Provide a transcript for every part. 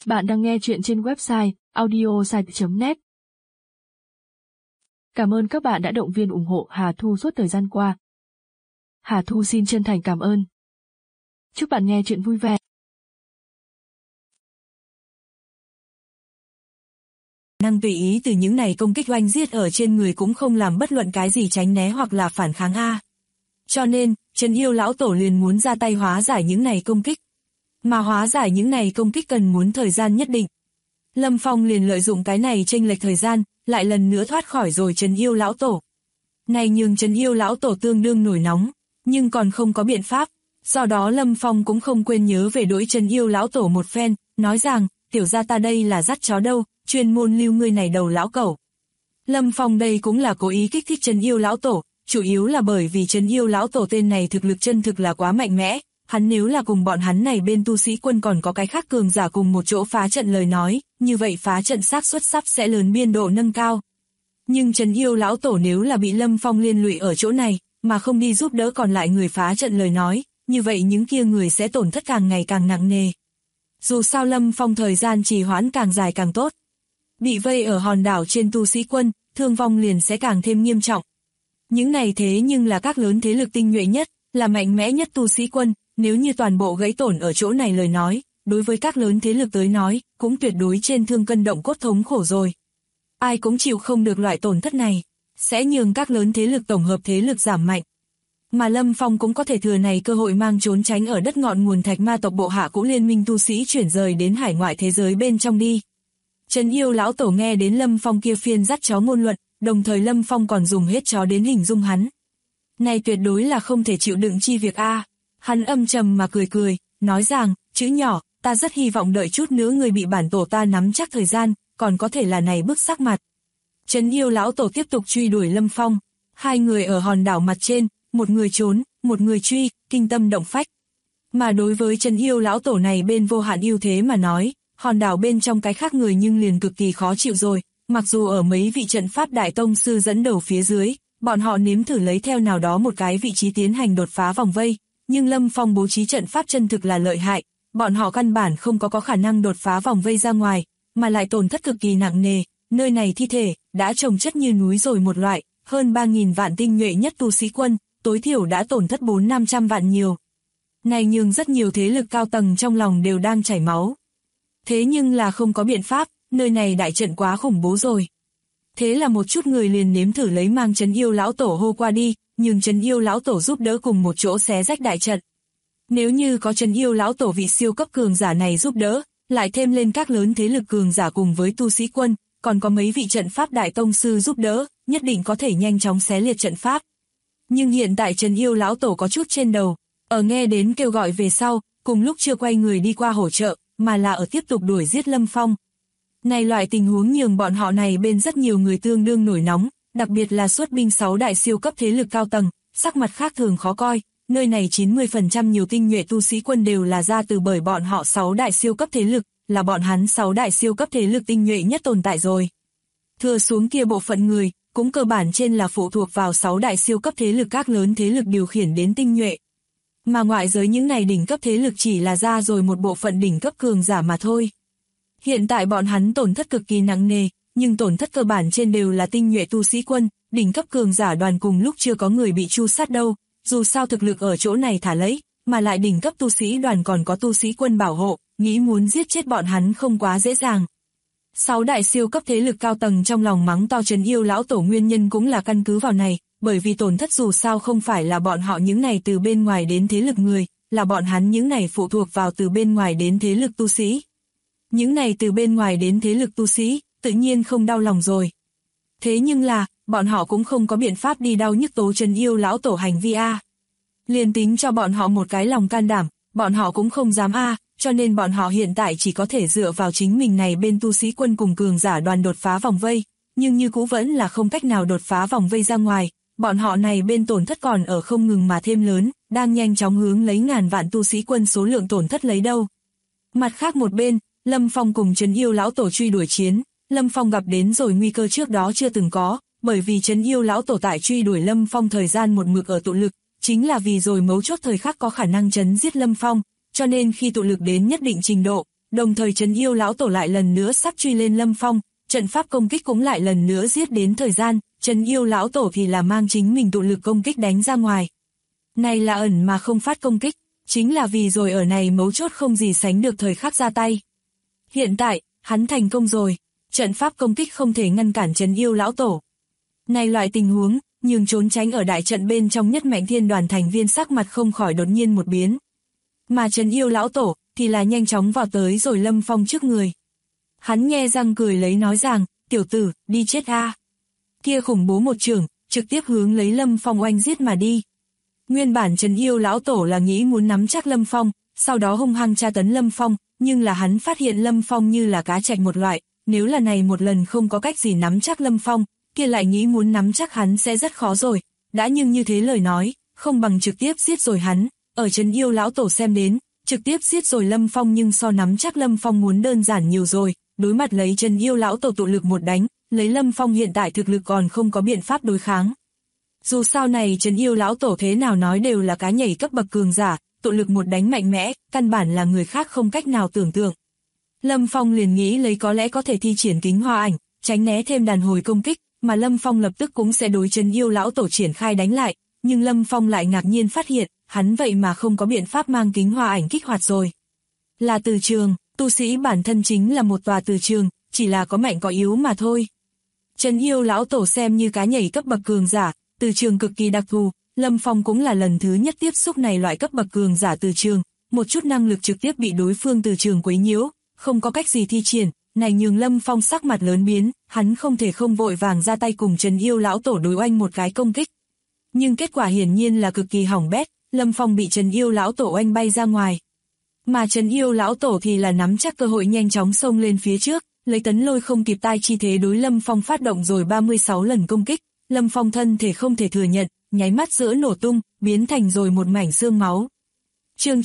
Bạn đang nghe chuyện trên website audiosite.net. Cảm ơn các bạn đã động viên ủng hộ Hà Thu suốt thời gian qua. Hà Thu xin chân thành cảm ơn. Chúc bạn nghe chuyện vui vẻ. Năng tùy ý từ những này công kích oanh giết ở trên người cũng không làm bất luận cái gì tránh né hoặc là phản kháng a. Cho nên, Trấn Yêu lão tổ liền muốn ra tay hóa giải những này công kích. Mà hóa giải những này công kích cần muốn thời gian nhất định. Lâm Phong liền lợi dụng cái này chênh lệch thời gian, lại lần nữa thoát khỏi rồi Trấn Yêu lão tổ. Này nhưng Trấn Yêu lão tổ tương đương nổi nóng, nhưng còn không có biện pháp. Do đó Lâm Phong cũng không quên nhớ về đỗi Trấn Yêu lão tổ một phen, nói rằng, tiểu gia ta đây là dắt chó đâu, chuyên môn lưu ngươi này đầu lão cẩu. Lâm Phong đây cũng là cố ý kích thích Trấn Yêu lão tổ, chủ yếu là bởi vì Trấn Yêu lão tổ tên này thực lực chân thực là quá mạnh mẽ, hắn nếu là cùng bọn hắn này bên tu sĩ quân còn có cái khác cường giả cùng một chỗ phá trận lời nói, như vậy phá trận xác suất sắp sẽ lớn biên độ nâng cao. Nhưng Trấn Yêu lão tổ nếu là bị Lâm Phong liên lụy ở chỗ này, mà không đi giúp đỡ còn lại người phá trận lời nói, như vậy những kia người sẽ tổn thất càng ngày càng nặng nề. Dù sao Lâm Phong thời gian trì hoãn càng dài càng tốt. Bị vây ở hòn đảo trên tu sĩ quân, thương vong liền sẽ càng thêm nghiêm trọng. Những này thế nhưng là các lớn thế lực tinh nhuệ nhất, là mạnh mẽ nhất tu sĩ quân, nếu như toàn bộ gãy tổn ở chỗ này lời nói, đối với các lớn thế lực tới nói, cũng tuyệt đối trên thương cân động cốt thống khổ rồi. Ai cũng chịu không được loại tổn thất này, sẽ nhường các lớn thế lực tổng hợp thế lực giảm mạnh. Mà Lâm Phong cũng có thể thừa này cơ hội mang trốn tránh ở đất ngọn nguồn Thạch Ma tộc bộ hạ cũ liên minh tu sĩ chuyển rời đến hải ngoại thế giới bên trong đi. Trấn Yêu lão tổ nghe đến Lâm Phong kia phiên dắt chó ngôn luận, đồng thời Lâm Phong còn dùng hết chó đến hình dung hắn. Này tuyệt đối là không thể chịu đựng chi việc a. Hắn âm trầm mà cười cười, nói rằng, chữ nhỏ, ta rất hy vọng đợi chút nữa người bị bản tổ ta nắm chắc thời gian, còn có thể là này bức sắc mặt. Trấn Yêu lão tổ tiếp tục truy đuổi Lâm Phong, hai người ở hòn đảo mặt trên, một người trốn, một người truy, kinh tâm động phách. Mà đối với Trấn Yêu lão tổ này bên vô hạn ưu thế mà nói, hòn đảo bên trong cái khác người nhưng liền cực kỳ khó chịu rồi, mặc dù ở mấy vị trận pháp đại tông sư dẫn đầu phía dưới, bọn họ nếm thử lấy theo nào đó một cái vị trí tiến hành đột phá vòng vây, nhưng Lâm Phong bố trí trận pháp chân thực là lợi hại, bọn họ căn bản không có khả năng đột phá vòng vây ra ngoài, mà lại tổn thất cực kỳ nặng nề, nơi này thi thể đã chồng chất như núi rồi một loại, hơn 3.000 vạn tinh nhuệ nhất tu sĩ quân, tối thiểu đã tổn thất 400-500 vạn nhiều. Này nhưng rất nhiều thế lực cao tầng trong lòng đều đang chảy máu. Thế nhưng là không có biện pháp, nơi này đại trận quá khủng bố rồi. Thế là một chút người liền nếm thử lấy mang Trấn Yêu lão tổ hô qua đi, nhưng Trấn Yêu lão tổ giúp đỡ cùng một chỗ xé rách đại trận. Nếu như có Trấn Yêu lão tổ vị siêu cấp cường giả này giúp đỡ, lại thêm lên các lớn thế lực cường giả cùng với tu sĩ quân, còn có mấy vị trận pháp đại tông sư giúp đỡ, nhất định có thể nhanh chóng xé liệt trận pháp. Nhưng hiện tại Trấn Yêu lão tổ có chút trên đầu, ở nghe đến kêu gọi về sau, cùng lúc chưa quay người đi qua hỗ trợ, mà là ở tiếp tục đuổi giết Lâm Phong. Này loại tình huống nhường bọn họ này bên rất nhiều người tương đương nổi nóng, đặc biệt là xuất binh 6 đại siêu cấp thế lực cao tầng, sắc mặt khác thường khó coi, nơi này 90% nhiều tinh nhuệ tu sĩ quân đều là ra từ bởi bọn họ 6 đại siêu cấp thế lực, là bọn hắn 6 đại siêu cấp thế lực tinh nhuệ nhất tồn tại rồi. Thừa xuống kia bộ phận người, cũng cơ bản trên là phụ thuộc vào 6 đại siêu cấp thế lực các lớn thế lực điều khiển đến tinh nhuệ. Mà ngoại giới những này đỉnh cấp thế lực chỉ là ra rồi một bộ phận đỉnh cấp cường giả mà thôi. Hiện tại bọn hắn tổn thất cực kỳ nặng nề, nhưng tổn thất cơ bản trên đều là tinh nhuệ tu sĩ quân, đỉnh cấp cường giả đoàn cùng lúc chưa có người bị tru sát đâu, dù sao thực lực ở chỗ này thả lấy, mà lại đỉnh cấp tu sĩ đoàn còn có tu sĩ quân bảo hộ, nghĩ muốn giết chết bọn hắn không quá dễ dàng. 6 đại siêu cấp thế lực cao tầng trong lòng mắng to Trấn Yêu lão tổ nguyên nhân cũng là căn cứ vào này, bởi vì tổn thất dù sao không phải là bọn họ những này từ bên ngoài đến thế lực người, là bọn hắn những này phụ thuộc vào từ bên ngoài đến thế lực tu sĩ. Những này từ bên ngoài đến thế lực tu sĩ, tự nhiên không đau lòng rồi. Thế nhưng là, bọn họ cũng không có biện pháp đi đau nhức tố Trấn Yêu lão tổ hành vi a. Liền tính cho bọn họ một cái lòng can đảm, bọn họ cũng không dám a, cho nên bọn họ hiện tại chỉ có thể dựa vào chính mình này bên tu sĩ quân cùng cường giả đoàn đột phá vòng vây, nhưng như cũ vẫn là không cách nào đột phá vòng vây ra ngoài, bọn họ này bên tổn thất còn ở không ngừng mà thêm lớn, đang nhanh chóng hướng lấy ngàn vạn tu sĩ quân số lượng tổn thất lấy đâu. Mặt khác một bên, Lâm Phong cùng Trấn Yêu lão tổ truy đuổi chiến, Lâm Phong gặp đến rồi nguy cơ trước đó chưa từng có, bởi vì Trấn Yêu lão tổ tại truy đuổi Lâm Phong thời gian một mực ở tụ lực, chính là vì rồi mấu chốt thời khắc có khả năng chấn giết Lâm Phong, cho nên khi tụ lực đến nhất định trình độ, đồng thời Trấn Yêu lão tổ lại lần nữa sắp truy lên Lâm Phong, trận pháp công kích cũng lại lần nữa giết đến thời gian, Trấn Yêu lão tổ thì là mang chính mình tụ lực công kích đánh ra ngoài. Này là ẩn mà không phát công kích, chính là vì rồi ở này mấu chốt không gì sánh được thời khắc ra tay. Hiện tại, hắn thành công rồi, trận pháp công kích không thể ngăn cản Trấn Yêu lão tổ. Này loại tình huống, nhưng trốn tránh ở đại trận bên trong Nhất Mệnh Thiên Đoàn thành viên sắc mặt không khỏi đột nhiên một biến. Mà Trấn Yêu lão tổ thì là nhanh chóng vào tới rồi Lâm Phong trước người. Hắn nhe răng cười lấy nói rằng, tiểu tử, đi chết a. Kia khủng bố một chưởng, trực tiếp hướng lấy Lâm Phong oanh giết mà đi. Nguyên bản Trấn Yêu lão tổ là nghĩ muốn nắm chắc Lâm Phong, sau đó hung hăng tra tấn Lâm Phong, nhưng là hắn phát hiện Lâm Phong như là cá trạch một loại, nếu là này một lần không có cách gì nắm chắc Lâm Phong, kia lại nghĩ muốn nắm chắc hắn sẽ rất khó rồi. Đã nhưng như thế lời nói, không bằng trực tiếp giết rồi hắn, ở Trấn Yêu lão tổ xem đến, trực tiếp giết rồi Lâm Phong nhưng so nắm chắc Lâm Phong muốn đơn giản nhiều rồi, đối mặt lấy Trấn Yêu lão tổ tụ lực một đánh, lấy Lâm Phong hiện tại thực lực còn không có biện pháp đối kháng. Dù sao này Trấn Yêu lão tổ thế nào nói đều là cá nhảy cấp bậc cường giả, tụ lực một đánh mạnh mẽ, căn bản là người khác không cách nào tưởng tượng. Lâm Phong liền nghĩ lấy có lẽ có thể thi triển kính hoa ảnh, tránh né thêm đàn hồi công kích, mà Lâm Phong lập tức cũng sẽ đối Trấn Yêu lão tổ triển khai đánh lại, nhưng Lâm Phong lại ngạc nhiên phát hiện, hắn vậy mà không có biện pháp mang kính hoa ảnh kích hoạt rồi. Là từ trường, tu sĩ bản thân chính là một tòa từ trường, chỉ là có mạnh có yếu mà thôi. Trấn Yêu lão tổ xem như cá nhảy cấp bậc cường giả, từ trường cực kỳ đặc thù, Lâm Phong cũng là lần thứ nhất tiếp xúc này loại cấp bậc cường giả từ trường, một chút năng lực trực tiếp bị đối phương từ trường quấy nhiễu, không có cách gì thi triển, này nhường Lâm Phong sắc mặt lớn biến, hắn không thể không vội vàng ra tay cùng Trấn Yêu lão tổ đối oanh một cái công kích. Nhưng kết quả hiển nhiên là cực kỳ hỏng bét, Lâm Phong bị Trấn Yêu lão tổ oanh bay ra ngoài. Mà Trấn Yêu lão tổ thì là nắm chắc cơ hội nhanh chóng xông lên phía trước, lấy tấn lôi không kịp tai chi thế đối Lâm Phong phát động rồi 36 lần công kích, Lâm Phong thân thể không thể thừa nhận, nháy mắt giữa nổ tung, biến thành rồi một mảnh xương máu. Chương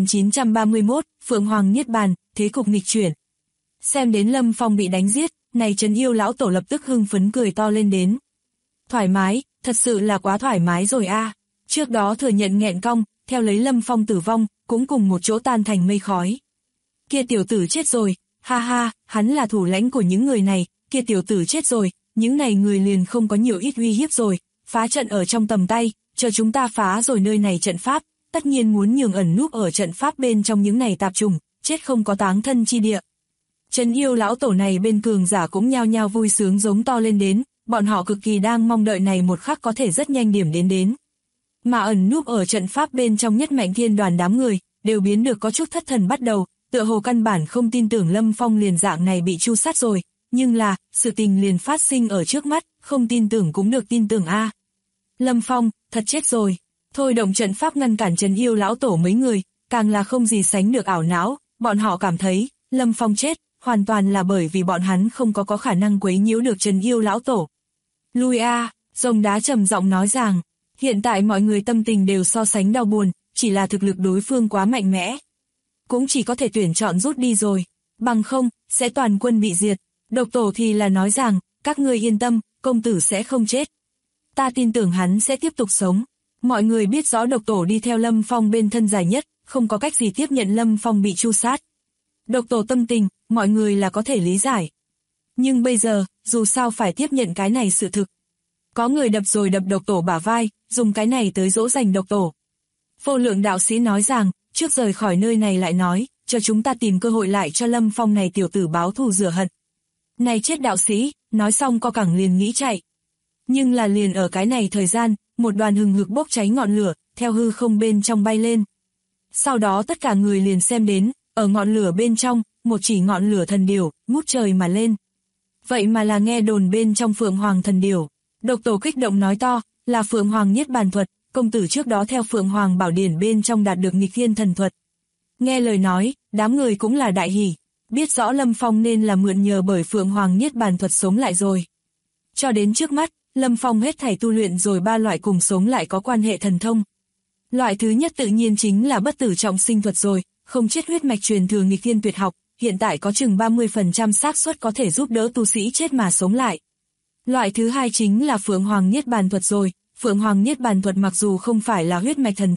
9931, Phượng Hoàng Niết Bàn, thế cục nghịch chuyển. Xem đến Lâm Phong bị đánh giết, này Trấn Yêu lão tổ lập tức hưng phấn cười to lên đến. Thoải mái, thật sự là quá thoải mái rồi a. Trước đó thừa nhận nghẹn cong, theo lấy Lâm Phong tử vong, cũng cùng một chỗ tan thành mây khói. Kia tiểu tử chết rồi, ha ha, hắn là thủ lãnh của những người này, kia tiểu tử chết rồi, những này người liền không có nhiều ít uy hiếp rồi, phá trận ở trong tầm tay, chờ chúng ta phá rồi nơi này trận pháp, tất nhiên muốn nhường ẩn núp ở trận pháp bên trong những này tạp trùng, chết không có táng thân chi địa. Trấn Yêu lão tổ này bên cường giả cũng nhao nhao vui sướng giống to lên đến, bọn họ cực kỳ đang mong đợi này một khắc có thể rất nhanh điểm đến. Mà ẩn núp ở trận pháp bên trong Nhất Mệnh Thiên Đoàn đám người, đều biến được có chút thất thần bắt đầu, tựa hồ căn bản không tin tưởng Lâm Phong liền dạng này bị tru sát rồi, nhưng là, sự tình liền phát sinh ở trước mắt, không tin tưởng cũng được tin tưởng a. Lâm Phong, thật chết rồi. Thôi động trận pháp ngăn cản Trấn Yêu lão tổ mấy người, càng là không gì sánh được ảo não, bọn họ cảm thấy, Lâm Phong chết, hoàn toàn là bởi vì bọn hắn không có khả năng quấy nhiễu được Trấn Yêu lão tổ. Lui a, rồng đá trầm giọng nói rằng, hiện tại mọi người tâm tình đều so sánh đau buồn, chỉ là thực lực đối phương quá mạnh mẽ. Cũng chỉ có thể tuyển chọn rút đi rồi, bằng không, sẽ toàn quân bị diệt. Độc tổ thì là nói rằng, các ngươi yên tâm, công tử sẽ không chết. Ta tin tưởng hắn sẽ tiếp tục sống. Mọi người biết rõ độc tổ đi theo Lâm Phong bên thân dài nhất, không có cách gì tiếp nhận Lâm Phong bị tru sát. Độc tổ tâm tình, mọi người là có thể lý giải. Nhưng bây giờ, dù sao phải tiếp nhận cái này sự thực. Có người đập rồi đập độc tổ bả vai, dùng cái này tới dỗ dành độc tổ. Vô Lượng đạo sĩ nói rằng, trước rời khỏi nơi này lại nói, cho chúng ta tìm cơ hội lại cho Lâm Phong này tiểu tử báo thù rửa hận. Này chết đạo sĩ, nói xong co cẳng liền nghĩ chạy. Nhưng là liền ở cái này thời gian, một đoàn hừng hực bốc cháy ngọn lửa, theo hư không bên trong bay lên. Sau đó tất cả người liền xem đến, ở ngọn lửa bên trong, một chỉ ngọn lửa thần điểu, ngút trời mà lên. Vậy mà là nghe đồn bên trong Phượng Hoàng thần điểu. Độc tổ kích động nói to, là Phượng Hoàng Niết Bàn thuật, công tử trước đó theo Phượng Hoàng Bảo Điển bên trong đạt được nghịch thiên thần thuật. Nghe lời nói, đám người cũng là đại hỉ, biết rõ Lâm Phong nên là mượn nhờ bởi Phượng Hoàng Niết Bàn thuật sống lại rồi. Cho đến trước mắt, Lâm Phong hết thảy tu luyện rồi 3 loại cùng sống lại có quan hệ thần thông. Loại thứ nhất tự nhiên chính là bất tử trọng sinh thuật rồi, không chết huyết mạch truyền thừa nghịch thiên tuyệt học, hiện tại có chừng 30% xác suất có thể giúp đỡ tu sĩ chết mà sống lại. Loại thứ hai chính là Phượng Hoàng Niết Bàn thuật rồi, Phượng Hoàng Niết Bàn thuật mặc dù không phải là huyết mạch thần thông,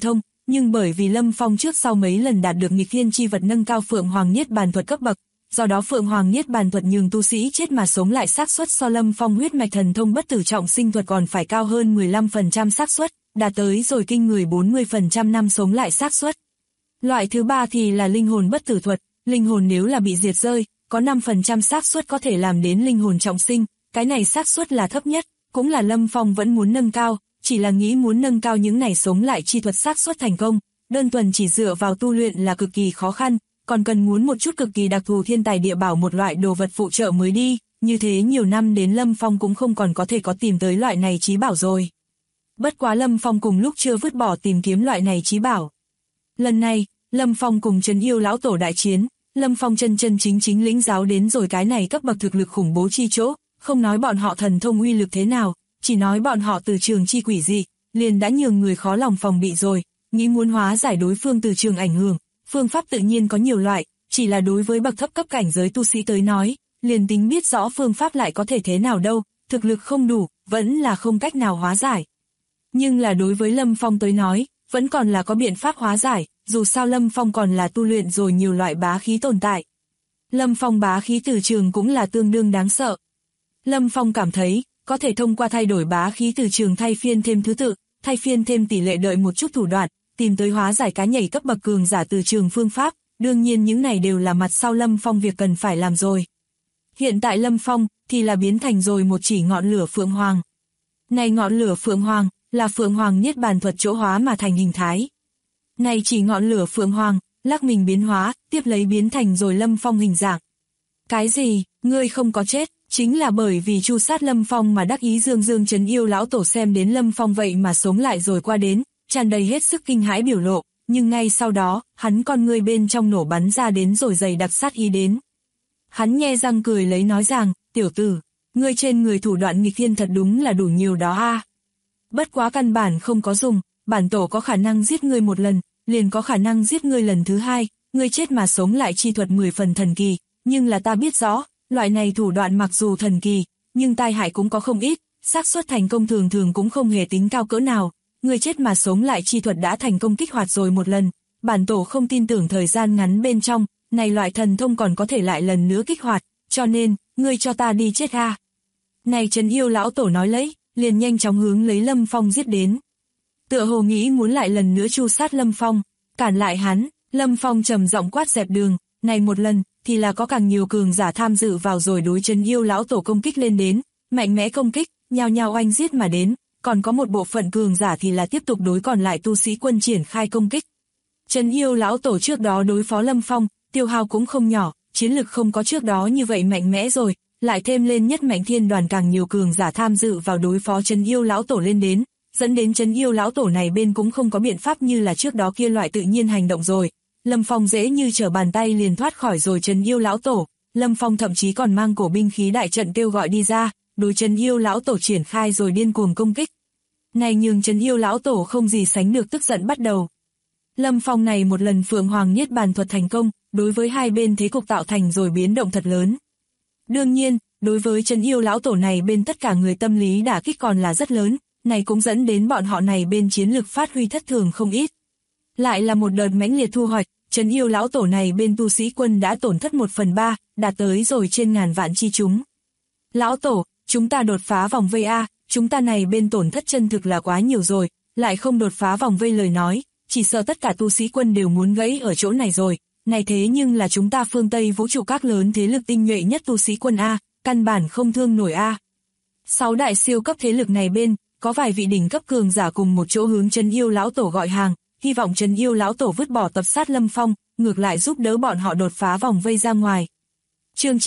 nhưng bởi vì Lâm Phong trước sau mấy lần đạt được nghịch thiên chi vật nâng cao Phượng Hoàng Niết Bàn thuật cấp bậc, do đó Phượng Hoàng Niết Bàn thuật nhường tu sĩ chết mà sống lại xác suất so Lâm Phong huyết mạch thần thông bất tử trọng sinh thuật còn phải cao hơn 15% xác suất, đạt tới rồi kinh người 40% năm sống lại xác suất. Loại thứ ba thì là linh hồn bất tử thuật, linh hồn nếu là bị diệt rơi, có 5% xác suất có thể làm đến linh hồn trọng sinh, cái này xác suất là thấp nhất, cũng là Lâm Phong vẫn muốn nâng cao, chỉ là nghĩ muốn nâng cao những này sống lại chi thuật xác suất thành công, đơn thuần chỉ dựa vào tu luyện là cực kỳ khó khăn, còn cần muốn một chút cực kỳ đặc thù thiên tài địa bảo một loại đồ vật phụ trợ mới đi, như thế nhiều năm đến Lâm Phong cũng không còn có thể có tìm tới loại này chí bảo rồi. Bất quá Lâm Phong cùng lúc chưa vứt bỏ tìm kiếm loại này chí bảo. Lần này, Lâm Phong cùng Trấn Yêu lão tổ đại chiến, Lâm Phong chân chân chính chính lĩnh giáo đến rồi cái này cấp bậc thực lực khủng bố chi chỗ, không nói bọn họ thần thông uy lực thế nào, chỉ nói bọn họ từ trường chi quỷ dị, liền đã nhường người khó lòng phòng bị rồi, nghĩ muốn hóa giải đối phương từ trường ảnh hưởng, phương pháp tự nhiên có nhiều loại, chỉ là đối với bậc thấp cấp cảnh giới tu sĩ tới nói, liền tính biết rõ phương pháp lại có thể thế nào đâu, thực lực không đủ, vẫn là không cách nào hóa giải. Nhưng là đối với Lâm Phong tới nói, vẫn còn là có biện pháp hóa giải, dù sao Lâm Phong còn là tu luyện rồi nhiều loại bá khí tồn tại. Lâm Phong bá khí từ trường cũng là tương đương đáng sợ. Lâm Phong cảm thấy, có thể thông qua thay đổi bá khí từ trường thay phiên thêm thứ tự, thay phiên thêm tỷ lệ đợi một chút thủ đoạn, tìm tới hóa giải cá nhảy cấp bậc cường giả từ trường phương pháp, đương nhiên những này đều là mặt sau Lâm Phong việc cần phải làm rồi. Hiện tại Lâm Phong thì là biến thành rồi một chỉ ngọn lửa Phượng Hoàng. Này ngọn lửa Phượng Hoàng là Phượng Hoàng Niết Bàn thuật chỗ hóa mà thành hình thái. Này chỉ ngọn lửa Phượng Hoàng, lắc mình biến hóa, tiếp lấy biến thành rồi Lâm Phong hình dạng. Cái gì, ngươi không có chết, chính là bởi vì chu sát Lâm Phong mà đắc ý dương dương Trấn Yêu lão tổ xem đến Lâm Phong vậy mà sống lại rồi qua đến, tràn đầy hết sức kinh hãi biểu lộ, nhưng ngay sau đó, hắn con ngươi bên trong nổ bắn ra đến rồi dày đặc sát ý đến. Hắn nhe răng cười lấy nói rằng, tiểu tử, ngươi trên người thủ đoạn nghịch thiên thật đúng là đủ nhiều đó a. Bất quá căn bản không có dùng, bản tổ có khả năng giết ngươi một lần, liền có khả năng giết ngươi lần thứ hai, ngươi chết mà sống lại chi thuật 10 phần thần kỳ, nhưng là ta biết rõ, loại này thủ đoạn mặc dù thần kỳ, nhưng tai hại cũng có không ít, xác suất thành công thường thường cũng không hề tính cao cỡ nào, ngươi chết mà sống lại chi thuật đã thành công kích hoạt rồi một lần, bản tổ không tin tưởng thời gian ngắn bên trong, này loại thần thông còn có thể lại lần nữa kích hoạt, cho nên, ngươi cho ta đi chết a. Này Trấn Yêu lão tổ nói lấy, liền nhanh chóng hướng lấy Lâm Phong giết đến. Tựa hồ nghĩ muốn lại lần nữa chu sát Lâm Phong, cản lại hắn, Lâm Phong trầm giọng quát dẹp đường, này một lần, thì là có càng nhiều cường giả tham dự vào rồi đối Trấn Yêu lão tổ công kích lên đến, mạnh mẽ công kích, nhao nhao oanh giết mà đến, còn có một bộ phận cường giả thì là tiếp tục đối còn lại tu sĩ quân triển khai công kích. Trấn Yêu lão tổ trước đó đối phó Lâm Phong, tiêu hao cũng không nhỏ, chiến lực không có trước đó như vậy mạnh mẽ rồi, lại thêm lên nhất mạnh thiên đoàn càng nhiều cường giả tham dự vào đối phó Trấn Yêu lão tổ lên đến, dẫn đến Trấn Yêu lão tổ này bên cũng không có biện pháp như là trước đó kia loại tự nhiên hành động rồi. Lâm Phong dễ như trở bàn tay liền thoát khỏi rồi Trấn Yêu lão tổ, Lâm Phong thậm chí còn mang cổ binh khí đại trận kêu gọi đi ra, đối Trấn Yêu lão tổ triển khai rồi điên cuồng công kích. Này nhường Trấn Yêu lão tổ không gì sánh được tức giận bắt đầu. Lâm Phong này một lần Phượng Hoàng Niết Bàn thuật thành công, đối với hai bên thế cục tạo thành rồi biến động thật lớn. Đương nhiên, đối với Trấn Yêu lão tổ này bên tất cả người tâm lý đả kích còn là rất lớn, này cũng dẫn đến bọn họ này bên chiến lực phát huy thất thường không ít. Lại là một đợt mãnh liệt thu hoạch, Trấn Yêu lão tổ này bên tu sĩ quân đã tổn thất 1/3, đạt tới rồi trên ngàn vạn chi chúng. Lão tổ, chúng ta đột phá vòng vây a, chúng ta này bên tổn thất chân thực là quá nhiều rồi, lại không đột phá vòng vây lời nói, chỉ sợ tất cả tu sĩ quân đều muốn gãy ở chỗ này rồi. Này thế nhưng là chúng ta phương Tây vũ trụ các lớn thế lực tinh nhuệ nhất tu sĩ quân a, căn bản không thương nổi a. 6 đại siêu cấp thế lực này bên, có vài vị đỉnh cấp cường giả cùng một chỗ hướng Trấn Yêu lão tổ gọi hàng, hy vọng Trấn Yêu lão tổ vứt bỏ tập sát Lâm Phong, ngược lại giúp đỡ bọn họ đột phá vòng vây ra ngoài. Chương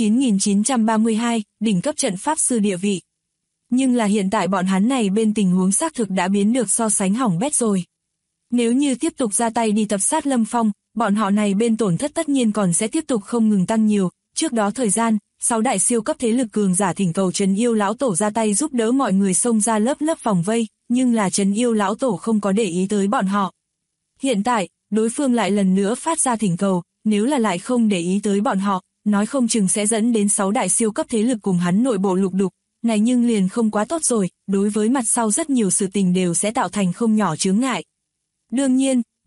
9932, đỉnh cấp trận pháp sư địa vị. Nhưng là hiện tại bọn hắn này bên tình huống xác thực đã biến được so sánh hỏng bét rồi. Nếu như tiếp tục ra tay đi tập sát Lâm Phong, bọn họ này bên tổn thất tất nhiên còn sẽ tiếp tục không ngừng tăng nhiều. Trước đó thời gian, 6 đại siêu cấp thế lực cường giả thỉnh cầu Trấn Yêu lão tổ ra tay giúp đỡ mọi người xông ra lớp vòng vây, nhưng là Trấn Yêu lão tổ không có để ý tới bọn họ. Hiện tại, đối phương lại lần nữa phát ra thỉnh cầu, nếu là lại không để ý tới bọn họ, nói không chừng sẽ dẫn đến 6 đại siêu cấp thế lực cùng hắn nội bộ lục đục, này nhưng liền không quá tốt rồi, đối với mặt sau rất nhiều sự tình đều sẽ tạo thành không nhỏ chướng ngại. Đương nhiên,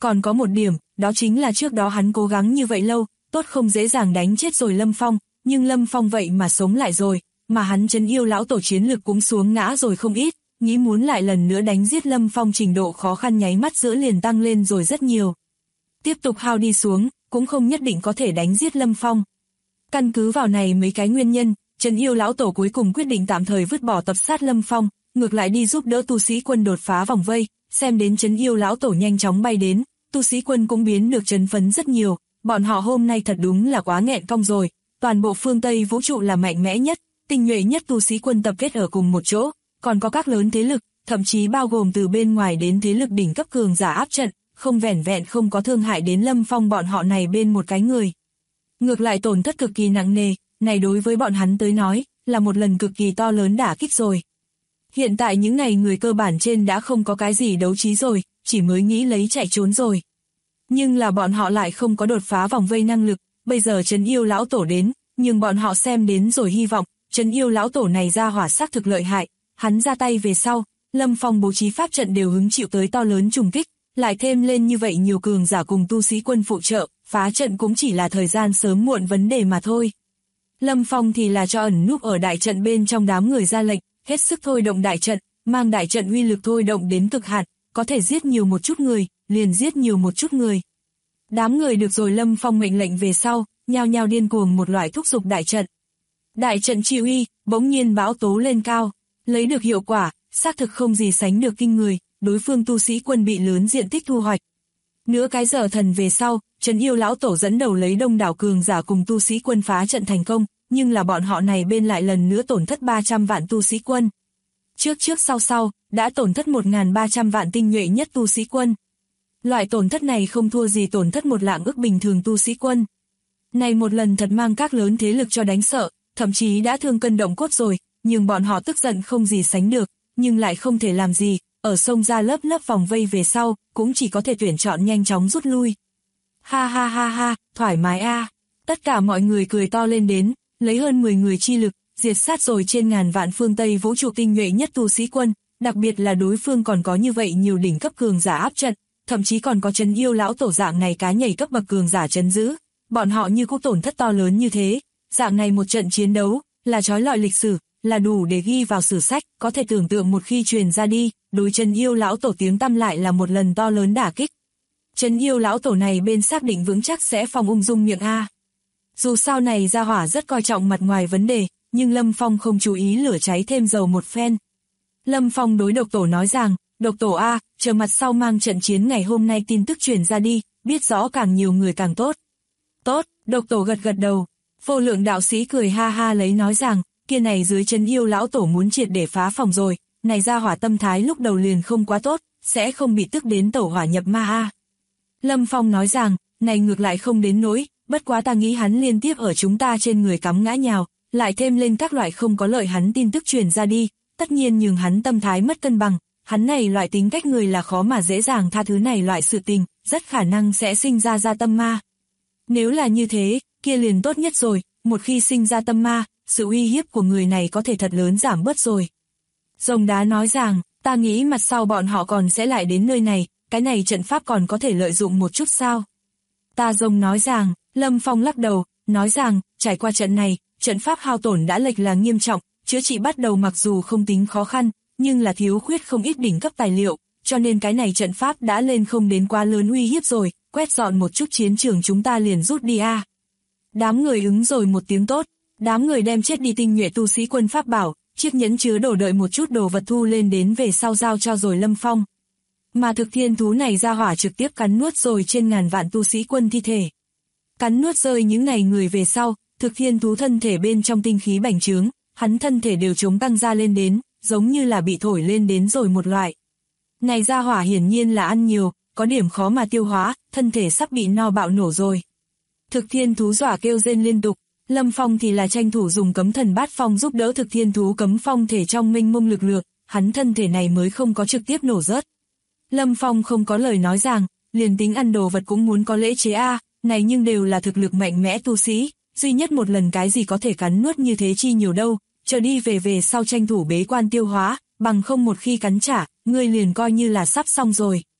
Còn có một điểm, đó chính là trước đó hắn cố gắng như vậy lâu, tốt không dễ dàng đánh chết rồi Lâm Phong, nhưng Lâm Phong vậy mà sống lại rồi, mà hắn Trấn Yêu lão tổ chiến lực cũng xuống ngã rồi không ít, nghĩ muốn lại lần nữa đánh giết Lâm Phong trình độ khó khăn nháy mắt giữa liền tăng lên rồi rất nhiều. Tiếp tục hao đi xuống, cũng không nhất định có thể đánh giết Lâm Phong. Căn cứ vào này mấy cái nguyên nhân, Trấn Yêu lão tổ cuối cùng quyết định tạm thời vứt bỏ tập sát Lâm Phong, ngược lại đi giúp đỡ tu sĩ quân đột phá vòng vây, xem đến Trấn Yêu lão tổ nhanh chóng bay đến, tu sĩ quân cũng biến được trấn phấn rất nhiều, bọn họ hôm nay thật đúng là quá nghẹn cong rồi, toàn bộ phương Tây vũ trụ là mạnh mẽ nhất, tinh nhuệ nhất tu sĩ quân tập kết ở cùng một chỗ, còn có các lớn thế lực, thậm chí bao gồm từ bên ngoài đến thế lực đỉnh cấp cường giả áp trận, không vẻn vẹn không có thương hại đến Lâm Phong bọn họ này bên một cái người. Ngược lại tổn thất cực kỳ nặng nề, này đối với bọn hắn tới nói, là một lần cực kỳ to lớn đả kích rồi. Hiện tại những này người cơ bản trên đã không có cái gì đấu trí rồi, chỉ mới nghĩ lấy chạy trốn rồi. Nhưng là bọn họ lại không có đột phá vòng vây năng lực, bây giờ Trấn Yêu lão tổ đến, nhưng bọn họ xem đến rồi hy vọng, Trấn Yêu lão tổ này ra hỏa xác thực lợi hại, hắn ra tay về sau, Lâm Phong bố trí pháp trận đều hứng chịu tới to lớn trùng kích, lại thêm lên như vậy nhiều cường giả cùng tu sĩ quân phụ trợ, phá trận cũng chỉ là thời gian sớm muộn vấn đề mà thôi. Lâm Phong thì là cho ẩn núp ở đại trận bên trong đám người ra lệnh, hết sức thôi động đại trận, mang đại trận uy lực thôi động đến cực hạn, có thể giết nhiều một chút người, liền giết nhiều một chút người. Đám người được rồi Lâm Phong mệnh lệnh về sau, nhao nhao điên cuồng một loại thúc giục đại trận. Đại trận chi uy, bỗng nhiên bão tố lên cao, lấy được hiệu quả, xác thực không gì sánh được kinh người, đối phương tu sĩ quân bị lớn diện tích thu hoạch. Nửa cái giờ thần về sau, Trấn Yêu lão tổ dẫn đầu lấy đông đảo cường giả cùng tu sĩ quân phá trận thành công, nhưng là bọn họ này bên lại lần nữa tổn thất 300 vạn tu sĩ quân. Trước sau, đã tổn thất 1.300 vạn tinh nhuệ nhất tu sĩ quân. Loại tổn thất này không thua gì tổn thất một lạng ức bình thường tu sĩ quân. Này một lần thật mang các lớn thế lực cho đánh sợ, thậm chí đã thương cân động cốt rồi, nhưng bọn họ tức giận không gì sánh được, nhưng lại không thể làm gì, ở sông ra lớp vòng vây về sau, cũng chỉ có thể tuyển chọn nhanh chóng rút lui. Ha ha ha ha, thoải mái a. Tất cả mọi người cười to lên đến, lấy hơn 10 người chi lực, diệt sát rồi trên ngàn vạn phương Tây vũ trụ tinh nhuệ nhất tu sĩ quân, đặc biệt là đối phương còn có như vậy nhiều đỉnh cấp cường giả áp trận, thậm chí còn có Trấn Yêu lão tổ dạng này cá nhảy cấp bậc cường giả trấn giữ, bọn họ như cũng tổn thất to lớn như thế, dạng này một trận chiến đấu, là trói lọi lịch sử, là đủ để ghi vào sử sách, có thể tưởng tượng một khi truyền ra đi, đối Trấn Yêu lão tổ tiếng tăm lại là một lần to lớn đả kích. Trấn Yêu lão tổ này bên xác định vững chắc sẽ phòng ung dung miệng a. Dù sao này ra hỏa rất coi trọng mặt ngoài vấn đề, nhưng Lâm Phong không chú ý lửa cháy thêm dầu một phen. Lâm Phong đối độc tổ nói rằng, độc tổ a, chờ mặt sau mang trận chiến ngày hôm nay tin tức truyền ra đi, biết rõ càng nhiều người càng tốt. Tốt, độc tổ gật gật đầu. Vô lượng đạo sĩ cười ha ha lấy nói rằng, kia này dưới Trấn Yêu lão tổ muốn triệt để phá phòng rồi, này ra hỏa tâm thái lúc đầu liền không quá tốt, sẽ không bị tức đến tẩu hỏa nhập ma a. Lâm Phong nói rằng, này ngược lại không đến nỗi, bất quá ta nghĩ hắn liên tiếp ở chúng ta trên người cắm ngã nhào, lại thêm lên các loại không có lợi hắn tin tức truyền ra đi, tất nhiên nhường hắn tâm thái mất cân bằng, hắn này loại tính cách người là khó mà dễ dàng tha thứ này loại sự tình, rất khả năng sẽ sinh ra tâm ma. Nếu là như thế, kia liền tốt nhất rồi, một khi sinh ra tâm ma, sự uy hiếp của người này có thể thật lớn giảm bớt rồi. Rồng đá nói rằng, ta nghĩ mặt sau bọn họ còn sẽ lại đến nơi này, cái này trận pháp còn có thể lợi dụng một chút sao? Ta rồng nói rằng, Lâm Phong lắc đầu, nói rằng, trải qua trận này, trận pháp hao tổn đã lệch là nghiêm trọng, chữa trị bắt đầu mặc dù không tính khó khăn, nhưng là thiếu khuyết không ít đỉnh cấp tài liệu, cho nên cái này trận pháp đã lên không đến quá lớn uy hiếp rồi, quét dọn một chút chiến trường chúng ta liền rút đi a. Đám người ứng rồi một tiếng tốt, đám người đem chết đi tinh nhuệ tu sĩ quân pháp bảo, chiếc nhẫn chứa đổ đợi một chút đồ vật thu lên đến về sau giao cho rồi Lâm Phong. Mà thực thiên thú này ra hỏa trực tiếp cắn nuốt rồi trên ngàn vạn tu sĩ quân thi thể. Cắn nuốt rơi những này người về sau, thực thiên thú thân thể bên trong tinh khí bành trướng, hắn thân thể đều chống tăng ra lên đến, giống như là bị thổi lên đến rồi một loại. Này ra hỏa hiển nhiên là ăn nhiều, có điểm khó mà tiêu hóa, thân thể sắp bị no bạo nổ rồi. Thực thiên thú dọa kêu rên liên tục, Lâm Phong thì là tranh thủ dùng cấm thần bát phong giúp đỡ thực thiên thú cấm phong thể trong mênh mông lực lượng, hắn thân thể này mới không có trực tiếp nổ rớt. Lâm Phong không có lời nói rằng, liền tính ăn đồ vật cũng muốn có lễ chế a, này nhưng đều là thực lực mạnh mẽ tu sĩ, duy nhất một lần cái gì có thể cắn nuốt như thế chi nhiều đâu, chờ đi về sau tranh thủ bế quan tiêu hóa, bằng không một khi cắn trả, ngươi liền coi như là sắp xong rồi.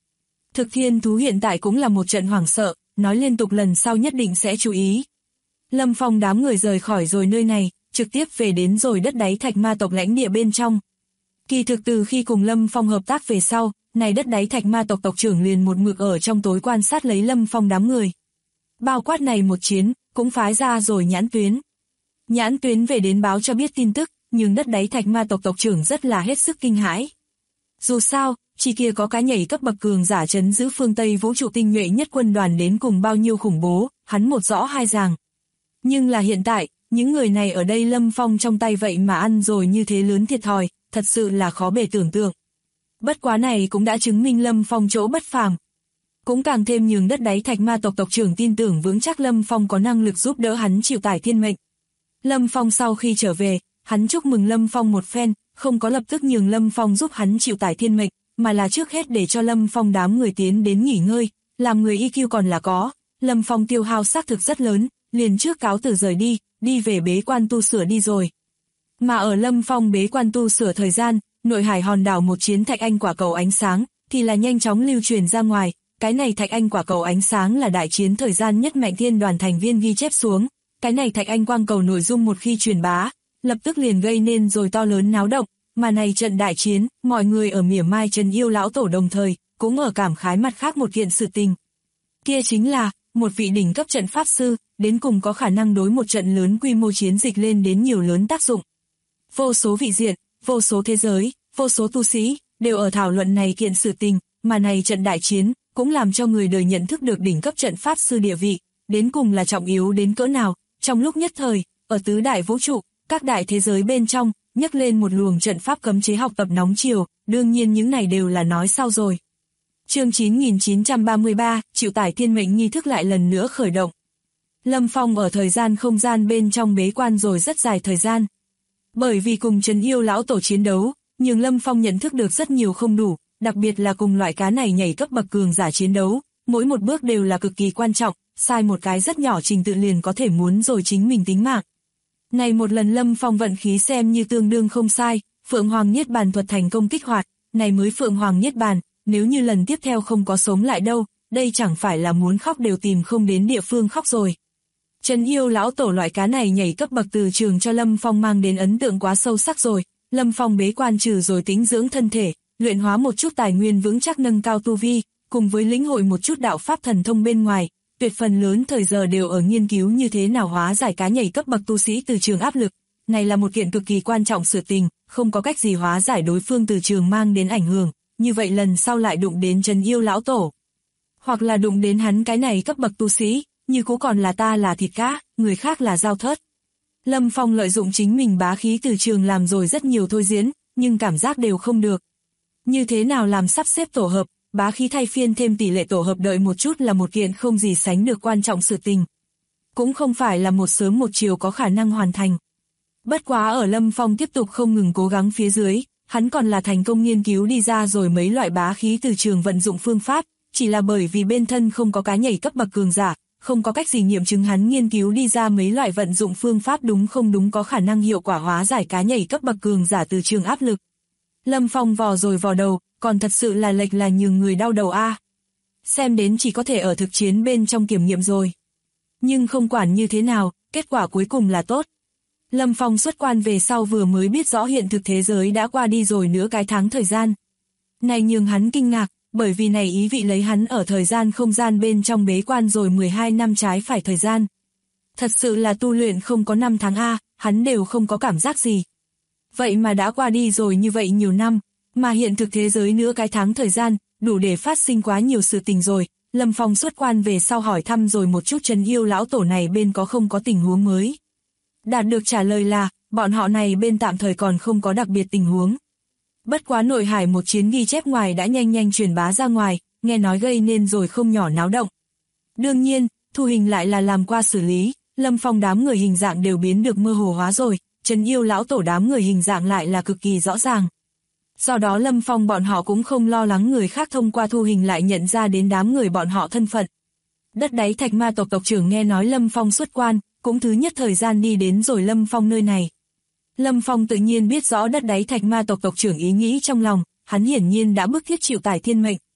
Thực thiên thú hiện tại cũng là một trận hoảng sợ, nói liên tục lần sau nhất định sẽ chú ý. Lâm Phong đám người rời khỏi rồi nơi này, trực tiếp về đến rồi đất đáy thạch ma tộc lãnh địa bên trong. Kỳ thực từ khi cùng Lâm Phong hợp tác về sau, này đất đáy thạch ma tộc tộc trưởng liền một mực ở trong tối quan sát lấy Lâm Phong đám người. Bao quát này một chiến, cũng phái ra rồi Nhãn Tuyến. Nhãn Tuyến về đến báo cho biết tin tức, nhưng đất đáy thạch ma tộc tộc trưởng rất là hết sức kinh hãi. Dù sao, chỉ kia có cái nhảy cấp bậc cường giả trấn giữ phương Tây vũ trụ tinh nhuệ nhất quân đoàn đến cùng bao nhiêu khủng bố, hắn một rõ hai ràng. Nhưng là hiện tại, những người này ở đây Lâm Phong trong tay vậy mà ăn rồi như thế lớn thiệt thòi, thật sự là khó bề tưởng tượng. Bất quá này cũng đã chứng minh Lâm Phong chỗ bất phàm. Cũng càng thêm nhường đất đáy thạch ma tộc tộc trưởng tin tưởng vững chắc Lâm Phong có năng lực giúp đỡ hắn chịu tải thiên mệnh. Lâm Phong sau khi trở về, hắn chúc mừng Lâm Phong một phen, không có lập tức nhường Lâm Phong giúp hắn chịu tải thiên mệnh, mà là trước hết để cho Lâm Phong đám người tiến đến nghỉ ngơi, làm người EQ còn là có. Lâm Phong tiêu hao xác thực rất lớn, liền trước cáo từ rời đi, đi về bế quan tu sửa đi rồi. Mà ở Lâm Phong bế quan tu sửa thời gian, nội hải hòn đảo một chiến thạch anh quả cầu ánh sáng, thì là nhanh chóng lưu truyền ra ngoài, cái này thạch anh quả cầu ánh sáng là đại chiến thời gian nhất mạnh thiên đoàn thành viên ghi chép xuống, cái này thạch anh quang cầu nội dung một khi truyền bá, lập tức liền gây nên rồi to lớn náo động, mà này trận đại chiến, mọi người ở mỉa mai Trần Yêu lão tổ đồng thời, cũng ở cảm khái mặt khác một kiện sự tình. Kia chính là, một vị đỉnh cấp trận pháp sư, đến cùng có khả năng đối một trận lớn quy mô chiến dịch lên đến nhiều lớn tác dụng. Vô số vị diện, vô số thế giới, vô số tu sĩ, đều ở thảo luận này kiện sự tình, mà này trận đại chiến, cũng làm cho người đời nhận thức được đỉnh cấp trận pháp sư địa vị, đến cùng là trọng yếu đến cỡ nào. Trong lúc nhất thời, ở tứ đại vũ trụ, các đại thế giới bên trong, nhấc lên một luồng trận pháp cấm chế học tập nóng chiều, đương nhiên những này đều là nói sau rồi. Chương 9933, chịu tải thiên mệnh nghi thức lại lần nữa khởi động. Lâm Phong ở thời gian không gian bên trong bế quan rồi rất dài thời gian. Bởi vì cùng Trấn Yêu lão tổ chiến đấu, nhưng Lâm Phong nhận thức được rất nhiều không đủ, đặc biệt là cùng loại cá này nhảy cấp bậc cường giả chiến đấu, mỗi một bước đều là cực kỳ quan trọng, sai một cái rất nhỏ trình tự liền có thể muốn rồi chính mình tính mạng. Này một lần Lâm Phong vận khí xem như tương đương không sai, Phượng Hoàng Niết Bàn thuật thành công kích hoạt, này mới Phượng Hoàng Niết Bàn, nếu như lần tiếp theo không có sống lại đâu, đây chẳng phải là muốn khóc đều tìm không đến địa phương khóc rồi. Trấn Yêu lão tổ loại cá này nhảy cấp bậc từ trường cho Lâm Phong mang đến ấn tượng quá sâu sắc rồi, Lâm Phong bế quan trừ rồi tĩnh dưỡng thân thể, luyện hóa một chút tài nguyên vững chắc nâng cao tu vi, cùng với lĩnh hội một chút đạo pháp thần thông bên ngoài, tuyệt phần lớn thời giờ đều ở nghiên cứu như thế nào hóa giải cá nhảy cấp bậc tu sĩ từ trường áp lực. Này là một kiện cực kỳ quan trọng sự tình, không có cách gì hóa giải đối phương từ trường mang đến ảnh hưởng, như vậy lần sau lại đụng đến Trấn Yêu lão tổ, hoặc là đụng đến hắn cái này cấp bậc tu sĩ, như cũ còn là ta là thịt cá, người khác là dao thớt. Lâm Phong lợi dụng chính mình bá khí từ trường làm rồi rất nhiều thôi diễn, nhưng cảm giác đều không được. Như thế nào làm sắp xếp tổ hợp, bá khí thay phiên thêm tỷ lệ tổ hợp đợi một chút là một kiện không gì sánh được quan trọng sự tình. Cũng không phải là một sớm một chiều có khả năng hoàn thành. Bất quá ở Lâm Phong tiếp tục không ngừng cố gắng phía dưới, hắn còn là thành công nghiên cứu đi ra rồi mấy loại bá khí từ trường vận dụng phương pháp, chỉ là bởi vì bên thân không có cá nhảy cấp bậc cường giả, không có cách gì nghiệm chứng hắn nghiên cứu đi ra mấy loại vận dụng phương pháp đúng không đúng có khả năng hiệu quả hóa giải cá nhảy cấp bậc cường giả từ trường áp lực. Lâm Phong vò rồi vò đầu, còn thật sự là lệch là nhường người đau đầu a. Xem đến chỉ có thể ở thực chiến bên trong kiểm nghiệm rồi. Nhưng không quản như thế nào, kết quả cuối cùng là tốt. Lâm Phong xuất quan về sau vừa mới biết rõ hiện thực thế giới đã qua đi rồi nửa cái tháng thời gian. Này nhường hắn kinh ngạc, bởi vì này ý vị lấy hắn ở thời gian không gian bên trong bế quan rồi 12 năm trái phải thời gian. Thật sự là tu luyện không có 5 tháng a, hắn đều không có cảm giác gì. Vậy mà đã qua đi rồi như vậy nhiều năm, mà hiện thực thế giới nửa cái tháng thời gian, đủ để phát sinh quá nhiều sự tình rồi. Lâm Phong xuất quan về sau hỏi thăm rồi một chút Trấn Yêu lão tổ này bên có không có tình huống mới. Đạt được trả lời là, bọn họ này bên tạm thời còn không có đặc biệt tình huống. Bất quá nội hải một chiến ghi chép ngoài đã nhanh nhanh truyền bá ra ngoài, nghe nói gây nên rồi không nhỏ náo động. Đương nhiên, thu hình lại là làm qua xử lý, Lâm Phong đám người hình dạng đều biến được mơ hồ hóa rồi, Trấn Yêu lão tổ đám người hình dạng lại là cực kỳ rõ ràng. Do đó Lâm Phong bọn họ cũng không lo lắng người khác thông qua thu hình lại nhận ra đến đám người bọn họ thân phận. Đất đáy thạch ma tộc tộc trưởng nghe nói Lâm Phong xuất quan, cũng thứ nhất thời gian đi đến rồi Lâm Phong nơi này. Lâm Phong tự nhiên biết rõ đất đáy thạch ma tộc tộc trưởng ý nghĩ trong lòng, hắn hiển nhiên đã bức thiết chịu tải thiên mệnh.